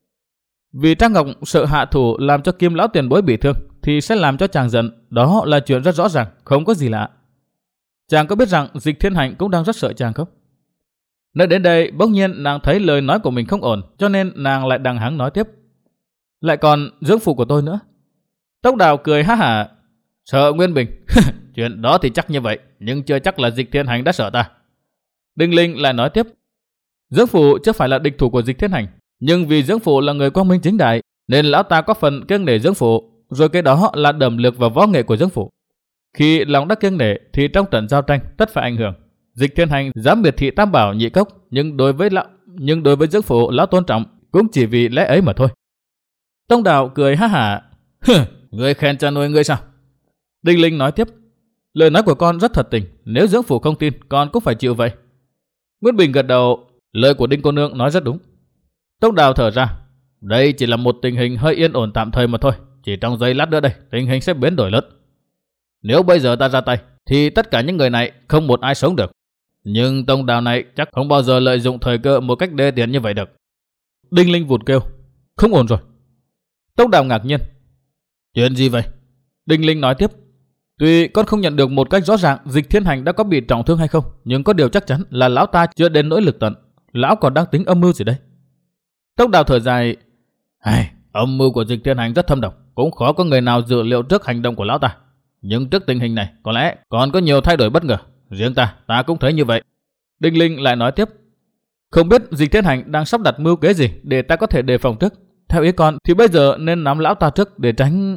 Vì Trang Ngọc sợ hạ thủ làm cho Kim lão tiền bối bị thương thì sẽ làm cho chàng giận, đó là chuyện rất rõ ràng, không có gì lạ. Chàng có biết rằng Dịch Thiên Hành cũng đang rất sợ chàng không? Nói đến đây, bỗng nhiên nàng thấy lời nói của mình không ổn, cho nên nàng lại đằng hắng nói tiếp: Lại còn dưỡng phụ của tôi nữa. Tông Đào cười ha hả: Sợ Nguyên Bình? Chuyện đó thì chắc như vậy, nhưng chưa chắc là Dịch Thiên Hành đã sợ ta. Đinh Linh lại nói tiếp: Dưỡng phụ chưa phải là địch thủ của Dịch Thiên Hành, nhưng vì dưỡng phụ là người quang minh chính đại, nên lão ta có phần kiêng nể dưỡng phụ, rồi cái đó là đầm lược và võ nghệ của dưỡng phụ. Khi lòng đã kiêng nể thì trong trận giao tranh tất phải ảnh hưởng. Dịch Thiên Hành dám miệt thị tam bảo nhị cốc, nhưng đối với lão, nhưng đối với dưỡng phụ lão tôn trọng cũng chỉ vì lẽ ấy mà thôi. Tông Đào cười ha hả: Ngươi khen cha nuôi ngươi sao? Đinh Linh nói tiếp: Lời nói của con rất thật tình, nếu dưỡng phụ không tin, con cũng phải chịu vậy. Nguyễn Bình gật đầu: Lời của Đinh cô nương nói rất đúng. Tông Đào thở ra: Đây chỉ là một tình hình hơi yên ổn tạm thời mà thôi, chỉ trong giây lát nữa đây, tình hình sẽ biến đổi lớn. Nếu bây giờ ta ra tay, thì tất cả những người này không một ai sống được. Nhưng Tông Đào này chắc không bao giờ lợi dụng thời cơ một cách đê tiện như vậy được. Đinh Linh vụt kêu: Không ổn rồi. Tông Đào ngạc nhiên: Chuyện gì vậy? Đinh Linh nói tiếp: Tuy con không nhận được một cách rõ ràng Dịch Thiên Hành đã có bị trọng thương hay không, nhưng có điều chắc chắn là lão ta chưa đến nỗi lực tận. Lão còn đang tính âm mưu gì đây? Tông Đào thở dài: Ai, âm mưu của Dịch Thiên Hành rất thâm độc, cũng khó có người nào dự liệu trước hành động của lão ta. Nhưng trước tình hình này, có lẽ còn có nhiều thay đổi bất ngờ. Riêng ta, ta cũng thấy như vậy. Đinh Linh lại nói tiếp: Không biết Dịch Thiên Hành đang sắp đặt mưu kế gì để ta có thể đề phòng trước. Theo ý con thì bây giờ nên nắm lão ta trước để tránh...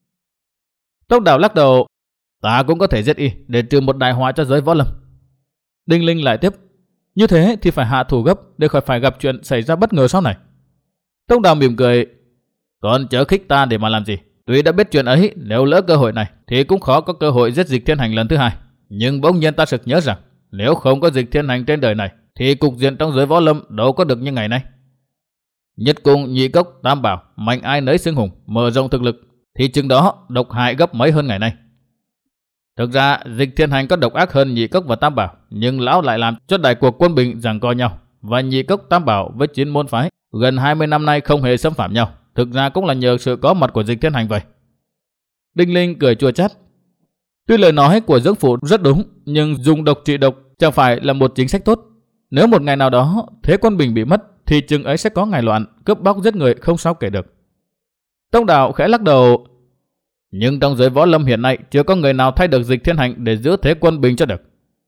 Tốc Đào lắc đầu. Ta cũng có thể giết y để trừ một đại họa cho giới võ lâm. Đinh Linh lại tiếp. Như thế thì phải hạ thủ gấp để khỏi phải gặp chuyện xảy ra bất ngờ sau này. Tốc Đào mỉm cười. Con chớ khích ta để mà làm gì. Tuy đã biết chuyện ấy, nếu lỡ cơ hội này thì cũng khó có cơ hội giết Dịch Thiên Hành lần thứ hai. Nhưng bỗng nhiên ta sực nhớ rằng nếu không có Dịch Thiên Hành trên đời này thì cục diện trong giới võ lâm đâu có được như ngày nay. Nhất Cung, Nhị Cốc, Tam Bảo, mạnh ai nấy xưng hùng, mở rộng thực lực thì chừng đó độc hại gấp mấy hơn ngày nay. Thực ra Dịch Thiên Hành có độc ác hơn Nhị Cốc và Tam Bảo, nhưng lão lại làm cho đại cuộc quân bình giằng co nhau, và Nhị Cốc, Tam Bảo với chín môn phái gần hai mươi năm nay không hề xâm phạm nhau. Thực ra cũng là nhờ sự có mặt của Dịch Thiên Hành vậy. Đinh Linh cười chua chát. Tuy lời nói của dưỡng phụ rất đúng, nhưng dùng độc trị độc chẳng phải là một chính sách tốt. Nếu một ngày nào đó thế quân bình bị mất thì chừng ấy sẽ có ngày loạn, cướp bóc giết người không sao kể được. Tông Đạo khẽ lắc đầu. Nhưng trong giới võ lâm hiện nay chưa có người nào thay được Dịch Thiên Hành để giữ thế quân bình cho được.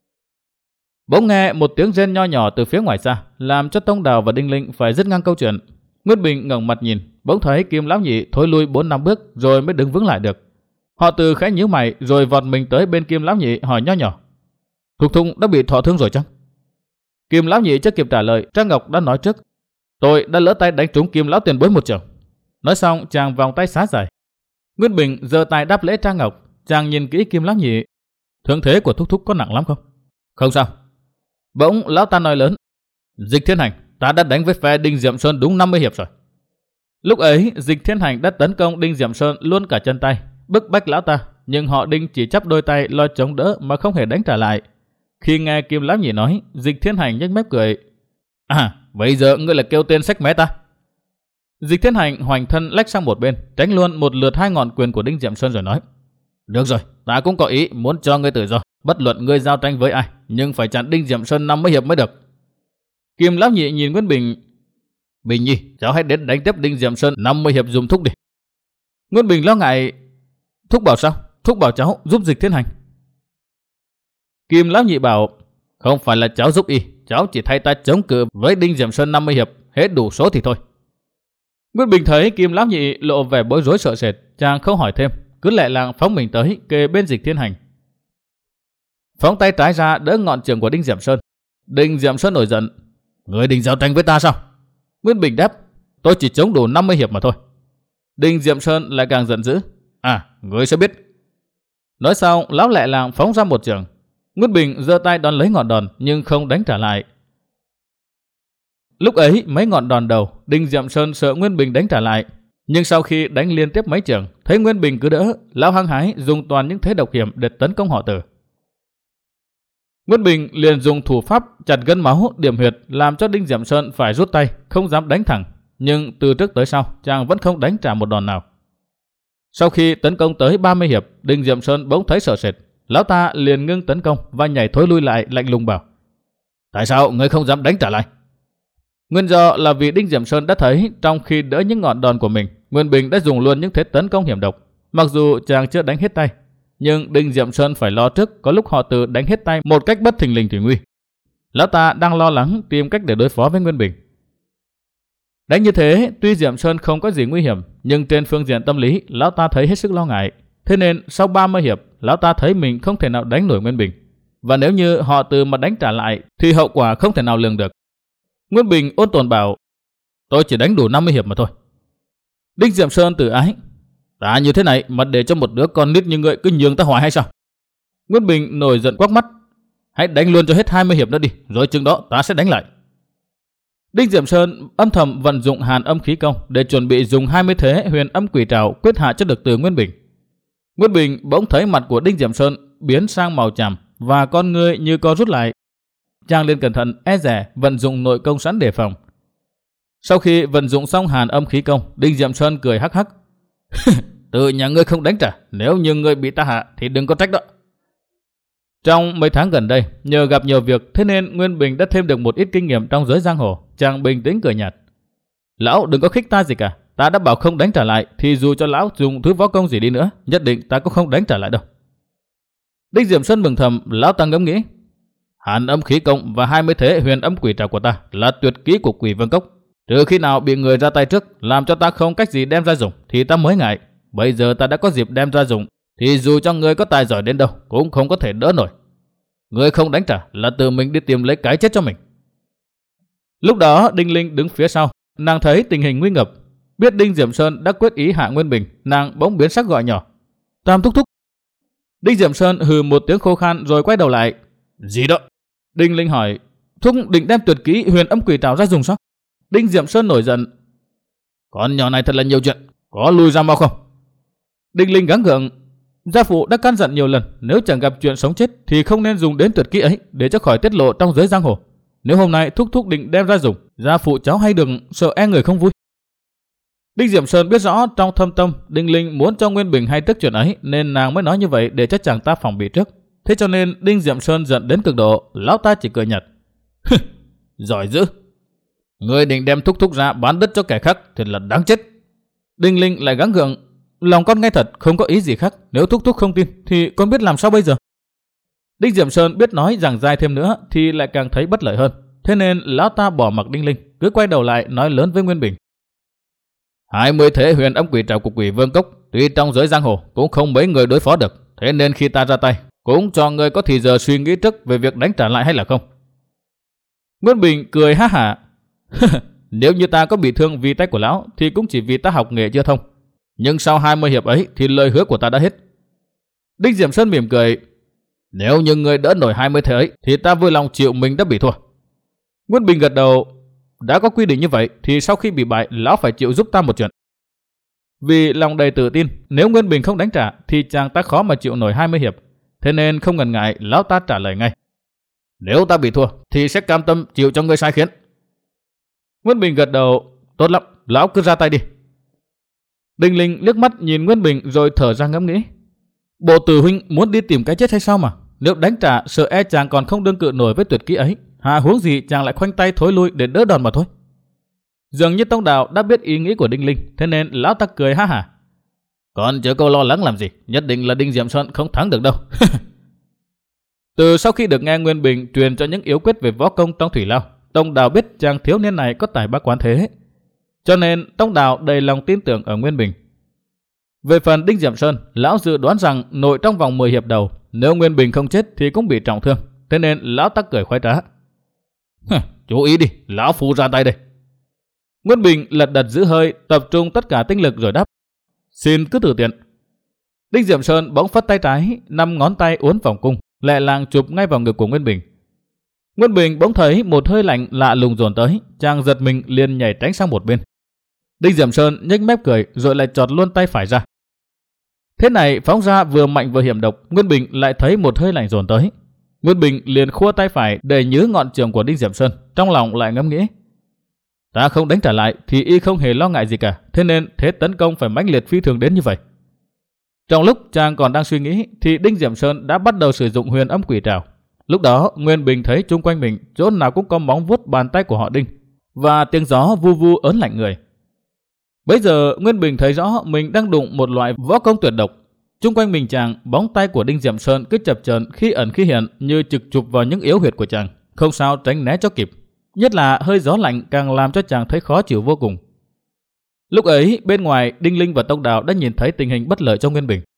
Bỗng nghe một tiếng rên nho nhỏ từ phía ngoài xa, làm cho Tông Đào và Đinh Linh phải dứt ngang câu chuyện. Nguyên Bình ngẩng mặt nhìn, bỗng thấy Kim Lão Nhị thối lui bốn năm bước rồi mới đứng vững lại được. Họ Từ khẽ nhíu mày rồi vọt mình tới bên Kim Lão Nhị hỏi nho nhỏ. Thục Thung đã bị thọ thương rồi chăng? Kim Lão Nhị chưa kịp trả lời, Trang Ngọc đã nói trước. Tôi đã lỡ tay đánh trúng Kim Lão tiền bối một trường. Nói xong chàng vòng tay xá dài. Nguyên Bình giơ tay đáp lễ Trang Ngọc. Chàng nhìn kỹ Kim Lão Nhị. Thương thế của Thúc Thúc có nặng lắm không? Không sao. Bỗng lão ta nói lớn. Dịch Thiên Hành, ta đã đánh với phe Đinh Diệm Sơn đúng năm mươi hiệp rồi. Lúc ấy Dịch Thiên Hành đã tấn công Đinh Diệm Sơn luôn cả chân tay, bức bách lão ta, nhưng họ Đinh chỉ chắp đôi tay lo chống đỡ mà không hề đánh trả lại. Khi nghe Kim Lão Nhị nói, Dịch Thiên Hành nhếch mép cười. À, bây giờ ngươi là kêu tên sách mé ta. Dịch Thiên Hành hoành thân lách sang một bên, tránh luôn một lượt hai ngọn quyền của Đinh Diệm Sơn rồi nói. Được rồi, ta cũng có ý muốn cho ngươi tự do, bất luận ngươi giao tranh với ai, nhưng phải chặn Đinh Diệm Sơn năm mươi hiệp mới được. Kim Lão Nhị nhìn Nguyên Bình. Bình Nhi, cháu hãy đến đánh tiếp Đinh Diệm Sơn năm mươi hiệp dùng Thúc đi. Nguyên Bình lo ngại. Thúc bảo sao? Thúc bảo cháu giúp Dịch Thiên Hành. Kim Lão Nhị bảo. Không phải là cháu giúp y, cháu chỉ thay ta chống cự với Đinh Diệm Sơn năm mươi hiệp, hết đủ số thì thôi. Nguyên Bình thấy Kim Lão Nhị lộ vẻ bối rối sợ sệt, chàng không hỏi thêm, cứ lẹ làng phóng mình tới kề bên Dịch Thiên Hành. Phóng tay trái ra đỡ ngọn trường của Đinh Diệm Sơn. Đinh Diệm Sơn nổi giận. Ngươi định giao tranh với ta sao? Nguyên Bình đáp. Tôi chỉ chống đủ năm mươi hiệp mà thôi. Đinh Diệm Sơn lại càng giận dữ. À, ngươi sẽ biết. Nói xong, lão lẹ làng phóng ra một trường. Nguyên Bình giơ tay đón lấy ngọn đòn nhưng không đánh trả lại. Lúc ấy mấy ngọn đòn đầu, Đinh Diệm Sơn sợ Nguyên Bình đánh trả lại, nhưng sau khi đánh liên tiếp mấy trường, thấy Nguyên Bình cứ đỡ, lão hăng hái dùng toàn những thế độc hiểm để tấn công họ Từ. Nguyên Bình liền dùng thủ pháp chặt gân máu điểm huyệt, làm cho Đinh Diệm Sơn phải rút tay, không dám đánh thẳng. Nhưng từ trước tới sau, chàng vẫn không đánh trả một đòn nào. Sau khi tấn công tới ba mươi hiệp, Đinh Diệm Sơn bỗng thấy sợ sệt, lão ta liền ngưng tấn công và nhảy thối lui lại, lạnh lùng bảo: Tại sao ngươi không dám đánh trả lại? Nguyên do là vì Đinh Diệm Sơn đã thấy trong khi đỡ những ngọn đòn của mình, Nguyên Bình đã dùng luôn những thế tấn công hiểm độc. Mặc dù chàng chưa đánh hết tay, nhưng Đinh Diệm Sơn phải lo trước có lúc họ Từ đánh hết tay một cách bất thình lình thì nguy. Lão ta đang lo lắng tìm cách để đối phó với Nguyên Bình. Đánh như thế, tuy Diệm Sơn không có gì nguy hiểm, nhưng trên phương diện tâm lý, lão ta thấy hết sức lo ngại. Thế nên sau ba mươi hiệp, lão ta thấy mình không thể nào đánh nổi Nguyên Bình. Và nếu như họ Từ mà đánh trả lại, thì hậu quả không thể nào lường được. Nguyên Bình ôn tồn bảo: Tôi chỉ đánh đủ năm mươi hiệp mà thôi. Đinh Diệm Sơn tự ái: Ta như thế này mà để cho một đứa con nít như ngươi cứ nhường ta hoài hay sao? Nguyên Bình nổi giận quắc mắt: Hãy đánh luôn cho hết hai mươi hiệp nữa đi, rồi chừng đó ta sẽ đánh lại. Đinh Diệm Sơn âm thầm vận dụng Hàn Âm Khí Công để chuẩn bị dùng hai mươi thế Huyền Âm Quỷ Trảo quyết hạ cho được từ Nguyên Bình. Nguyên Bình bỗng thấy mặt của Đinh Diệm Sơn biến sang màu chàm và con ngươi như co rút lại. Chàng liền cẩn thận e dè vận dụng nội công sẵn đề phòng. Sau khi vận dụng xong Hàn Âm Khí Công, Đinh Diệm Sơn cười hắc hắc: Tự nhà ngươi không đánh trả, nếu như ngươi bị ta hạ thì đừng có trách đó. Trong mấy tháng gần đây, nhờ gặp nhiều việc, thế nên Nguyên Bình đã thêm được một ít kinh nghiệm trong giới giang hồ. Chàng bình tĩnh cười nhạt: Lão đừng có khích ta gì cả, ta đã bảo không đánh trả lại, thì dù cho lão dùng thứ võ công gì đi nữa, nhất định ta cũng không đánh trả lại đâu. Đinh Diệm Sơn mừng thầm, lão ta ngẫm nghĩ: Hàn âm khí công và hai mươi thế huyền âm quỷ trảo của ta là tuyệt kỹ của Quỷ Vương Cốc. Trừ khi nào bị người ra tay trước, làm cho ta không cách gì đem ra dùng, thì ta mới ngại. Bây giờ ta đã có dịp đem ra dùng, thì dù cho người có tài giỏi đến đâu, cũng không có thể đỡ nổi. Người không đánh trả là tự mình đi tìm lấy cái chết cho mình. Lúc đó Đinh Linh đứng phía sau, nàng thấy tình hình nguy ngập, biết Đinh Diệm Sơn đã quyết ý hạ Nguyên Bình, nàng bỗng biến sắc gọi nhỏ: Tam thúc thúc. Đinh Diệm Sơn hừ một tiếng khô khan rồi quay đầu lại: Gì đó? Đinh Linh hỏi: Thúc định đem tuyệt kỹ huyền âm quỷ trảo ra dùng sao? Đinh Diệm Sơn nổi giận: Con nhỏ này thật là nhiều chuyện, có lui ra mau không? Đinh Linh gắng gượng: Gia phụ đã căn dặn nhiều lần, nếu chẳng gặp chuyện sống chết thì không nên dùng đến tuyệt kỹ ấy, để cho khỏi tiết lộ trong giới giang hồ. Nếu hôm nay thúc thúc định đem ra dùng, gia phụ cháu hay đừng sợ e người không vui. Đinh Diệm Sơn biết rõ trong thâm tâm Đinh Linh muốn cho Nguyên Bình hay tức chuyện ấy, nên nàng mới nói như vậy để cho chàng ta phòng bị trước. Thế cho nên Đinh Diệm Sơn giận đến cực độ, lão ta chỉ cười nhạt: Giỏi dữ, ngươi định đem thúc thúc ra bán đất cho kẻ khác thì là đáng chết. Đinh Linh lại gắng gượng: Lòng con nghe thật, không có ý gì khác. Nếu thúc thúc không tin thì con biết làm sao bây giờ? Đinh Diệm Sơn biết nói giảng dài thêm nữa thì lại càng thấy bất lợi hơn. Thế nên lão ta bỏ mặc Đinh Linh, cứ quay đầu lại nói lớn với Nguyên Bình: hai mươi thế huyền âm quỷ trảo của Quỷ Vương Cốc, tuy trong giới giang hồ cũng không mấy người đối phó được. Thế nên khi ta ra tay, cũng cho người có thì giờ suy nghĩ trước về việc đánh trả lại hay là không. Nguyên Bình cười ha hả: Nếu như ta có bị thương vì tay của lão thì cũng chỉ vì ta học nghề chưa thông. Nhưng sau hai mươi hiệp ấy thì lời hứa của ta đã hết. Đinh Diệm Sơn mỉm cười: Nếu như người đỡ nổi hai mươi thế ấy thì ta vui lòng chịu mình đã bị thua. Nguyên Bình gật đầu: Đã có quy định như vậy thì sau khi bị bại, lão phải chịu giúp ta một chuyện. Vì lòng đầy tự tin, nếu Nguyên Bình không đánh trả thì chàng ta khó mà chịu nổi hai mươi hiệp. Thế nên không ngần ngại, lão ta trả lời ngay: Nếu ta bị thua thì sẽ cam tâm chịu cho ngươi sai khiến. Nguyên Bình gật đầu: Tốt lắm, lão cứ ra tay đi. Đinh Linh liếc mắt nhìn Nguyên Bình rồi thở ra ngẫm nghĩ: Bộ tử huynh muốn đi tìm cái chết hay sao mà? Nếu đánh trả sợ e chàng còn không đương cự nổi với tuyệt kỹ ấy, hà huống gì chàng lại khoanh tay thối lui để đỡ đòn mà thôi. Dường như Tông Đào đã biết ý nghĩ của Đinh Linh, thế nên lão ta cười ha hả: Còn chớ câu lo lắng làm gì, nhất định là Đinh Diệm Sơn không thắng được đâu. Từ sau khi được nghe Nguyên Bình truyền cho những yếu quyết về võ công trong thủy lao, Tông Đào biết chàng thiếu niên này có tài bác quán thế, cho nên Tông Đào đầy lòng tin tưởng ở Nguyên Bình. Về phần Đinh Diệm Sơn, lão dự đoán rằng nội trong vòng mười hiệp đầu, nếu Nguyên Bình không chết thì cũng bị trọng thương, thế nên lão ta cười khoái trá: Chú ý đi, lão phu ra tay đây. Nguyên Bình lật đật giữ hơi, tập trung tất cả tinh lực rồi đáp: Xin cứ tự tiện. Đinh Diệm Sơn bỗng phất tay trái, năm ngón tay uốn vòng cung, lẹ làng chụp ngay vào ngực của Nguyên Bình. Nguyên Bình bỗng thấy một hơi lạnh lạ lùng dồn tới, chàng giật mình liền nhảy tránh sang một bên. Đinh Diệm Sơn nhếch mép cười rồi lại chọt luôn tay phải ra. Thế này phóng ra vừa mạnh vừa hiểm độc, Nguyên Bình lại thấy một hơi lạnh dồn tới. Nguyên Bình liền khua tay phải để nhớ ngọn trường của Đinh Diệm Sơn, trong lòng lại ngẫm nghĩ: Ta không đánh trả lại thì y không hề lo ngại gì cả, thế nên thế tấn công phải mãnh liệt phi thường đến như vậy. Trong lúc chàng còn đang suy nghĩ thì Đinh Diệm Sơn đã bắt đầu sử dụng huyền âm quỷ trảo. Lúc đó Nguyên Bình thấy chung quanh mình chỗ nào cũng có móng vuốt bàn tay của họ Đinh, và tiếng gió vu vu ớn lạnh người. Bây giờ Nguyên Bình thấy rõ mình đang đụng một loại võ công tuyệt độc. Chung quanh mình chàng, bóng tay của Đinh Diệm Sơn cứ chập chờn khi ẩn khi hiện như trực chụp vào những yếu huyệt của chàng, không sao tránh né cho kịp. Nhất là hơi gió lạnh càng làm cho chàng thấy khó chịu vô cùng. Lúc ấy bên ngoài Đinh Linh và Tông Đào đã nhìn thấy tình hình bất lợi cho Nguyên Bình.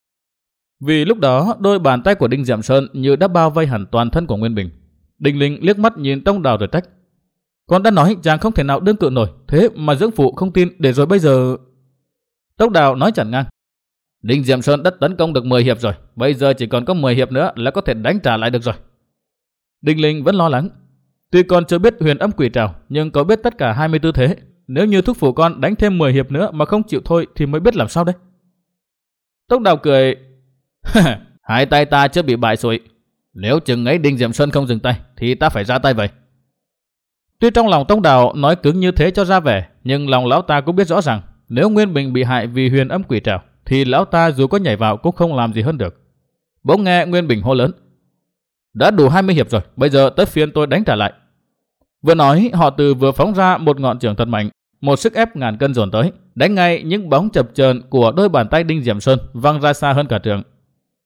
Vì lúc đó đôi bàn tay của Đinh Diệm Sơn như đã bao vây hẳn toàn thân của Nguyên Bình. Đinh Linh liếc mắt nhìn Tông Đào rồi trách: Con đã nói chàng không thể nào đương cự nổi, thế mà dưỡng phụ không tin, để rồi bây giờ... Tông Đào nói chặn ngang: Đinh Diệm Sơn đã tấn công được mười hiệp rồi, bây giờ chỉ còn có mười hiệp nữa là có thể đánh trả lại được rồi. Đinh Linh vẫn lo lắng: Tuy con chưa biết huyền âm quỷ trảo, nhưng có biết tất cả hai mươi tư thế. Nếu như thúc phụ con đánh thêm mười hiệp nữa mà không chịu thôi thì mới biết làm sao đây. Tông Đào cười: Hai tay ta chưa bị bại sụi, nếu chừng ấy Đinh Diệm Sơn không dừng tay thì ta phải ra tay vậy. Tuy trong lòng Tông Đào nói cứng như thế cho ra vẻ, nhưng lòng lão ta cũng biết rõ rằng nếu Nguyên Bình bị hại vì huyền âm quỷ trảo thì lão ta dù có nhảy vào cũng không làm gì hơn được. Bỗng nghe Nguyên Bình hô lớn: Đã đủ hai mươi hiệp rồi, bây giờ tới phiên tôi đánh trả lại. Vừa nói, họ Từ vừa phóng ra một ngọn chưởng thật mạnh, một sức ép ngàn cân dồn tới, đánh ngay những bóng chập chờn của đôi bàn tay Đinh Diệm Sơn văng ra xa hơn cả trường.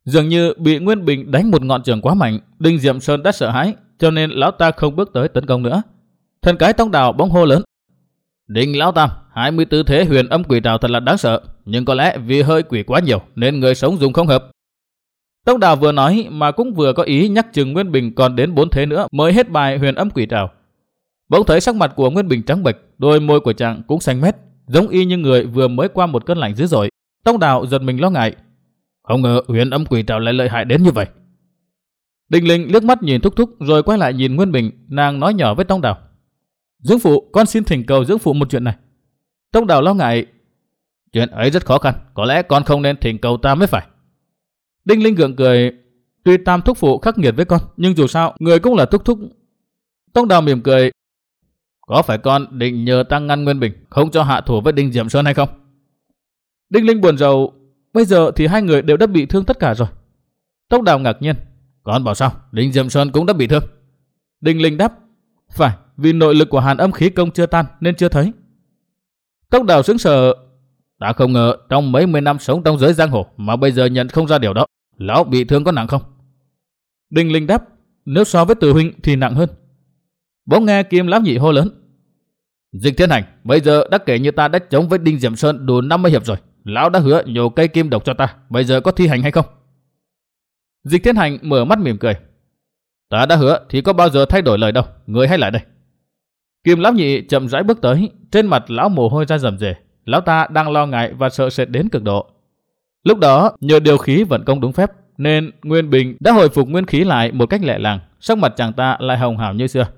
Dường như bị Nguyên Bình đánh một ngọn chưởng quá mạnh, Đinh Diệm Sơn đã sợ hãi, cho nên lão ta không bước tới tấn công nữa. Thần cái Tông Đào bỗng hô lớn: Đinh lão tam, hai mươi tư thế huyền âm quỷ trảo thật là đáng sợ, nhưng có lẽ vì hơi quỷ quá nhiều nên người sống dùng không hợp. Tông Đào vừa nói mà cũng vừa có ý nhắc chừng Nguyên Bình còn đến bốn thế nữa mới hết bài huyền âm quỷ trảo. Bỗng thấy sắc mặt của Nguyên Bình trắng bệch, đôi môi của chàng cũng xanh mét, giống y như người vừa mới qua một cơn lạnh dữ dội. Tông Đào giật mình lo ngại, không ngờ huyền âm quỷ trảo lại lợi hại đến như vậy. Đinh Linh liếc mắt nhìn Thúc Thúc rồi quay lại nhìn Nguyên Bình, nàng nói nhỏ với Tông Đào: Dưỡng phụ, con xin thỉnh cầu dưỡng phụ một chuyện này. Tông Đào lo ngại: Chuyện ấy rất khó khăn, có lẽ con không nên thỉnh cầu ta mới phải. Đinh Linh gượng cười: Tuy Tam thúc phụ khắc nghiệt với con, nhưng dù sao người cũng là Thúc Thúc. Tông Đào mỉm cười: Có phải con định nhờ ta ngăn Nguyên Bình không cho hạ thủ với Đinh Diệm Sơn hay không? Đinh Linh buồn rầu: Bây giờ thì hai người đều đã bị thương tất cả rồi. Tông Đào ngạc nhiên: Con bảo sao Đinh Diệm Sơn cũng đã bị thương? Đinh Linh đáp: Phải, vì nội lực của hàn âm khí công chưa tan nên chưa thấy. Tông Đào sững sờ: Ta không ngờ trong mấy mươi năm sống trong giới giang hồ mà bây giờ nhận không ra điều đó. Lão bị thương có nặng không? Đinh Linh đáp: Nếu so với Từ huynh thì nặng hơn. Bỗng nghe Kim Lão Nhị hô lớn: Dịch Thiên Hành, bây giờ đã kể như ta đã chống với Đinh Diệm Sơn đủ năm mươi hiệp rồi. Lão đã hứa nhổ cây kim độc cho ta, bây giờ có thi hành hay không? Dịch Thiên Hành mở mắt mỉm cười: Ta đã hứa thì có bao giờ thay đổi lời đâu, người hãy lại đây. Kim Lão Nhị chậm rãi bước tới, trên mặt lão mồ hôi ra rầm rề. Lão ta đang lo ngại và sợ sệt đến cực độ. Lúc đó nhờ điều khí vận công đúng phép nên Nguyên Bình đã hồi phục nguyên khí lại một cách lẹ làng, sắc mặt chàng ta lại hồng hào như xưa.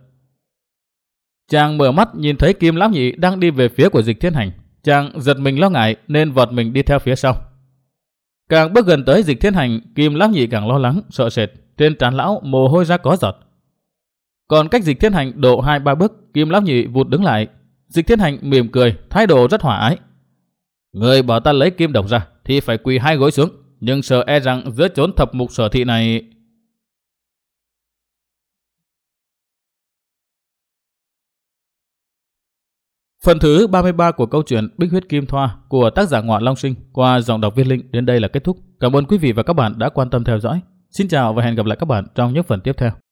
Chàng mở mắt nhìn thấy Kim Lão Nhị đang đi về phía của Dịch Thiên Hành, chàng giật mình lo ngại nên vọt mình đi theo phía sau. Càng bước gần tới Dịch Thiên Hành, Kim Lão Nhị càng lo lắng, sợ sệt, trên trán lão mồ hôi ra có giọt. Còn cách Dịch Thiên Hành độ hai ba bước, Kim Lão Nhị vụt đứng lại. Dịch Thiên Hành mỉm cười, thái độ rất hòa ái: Người bảo ta lấy kim độc ra thì phải quỳ hai gối xuống, nhưng sợ e rằng giữa chốn thập mục sở thị này. Phần thứ ba mươi ba của câu chuyện Bích Huyết Kim Thoa của tác giả Ngọa Long Sinh qua giọng đọc Viên Linh đến đây là kết thúc. Cảm ơn quý vị và các bạn đã quan tâm theo dõi. Xin chào và hẹn gặp lại các bạn trong những phần tiếp theo.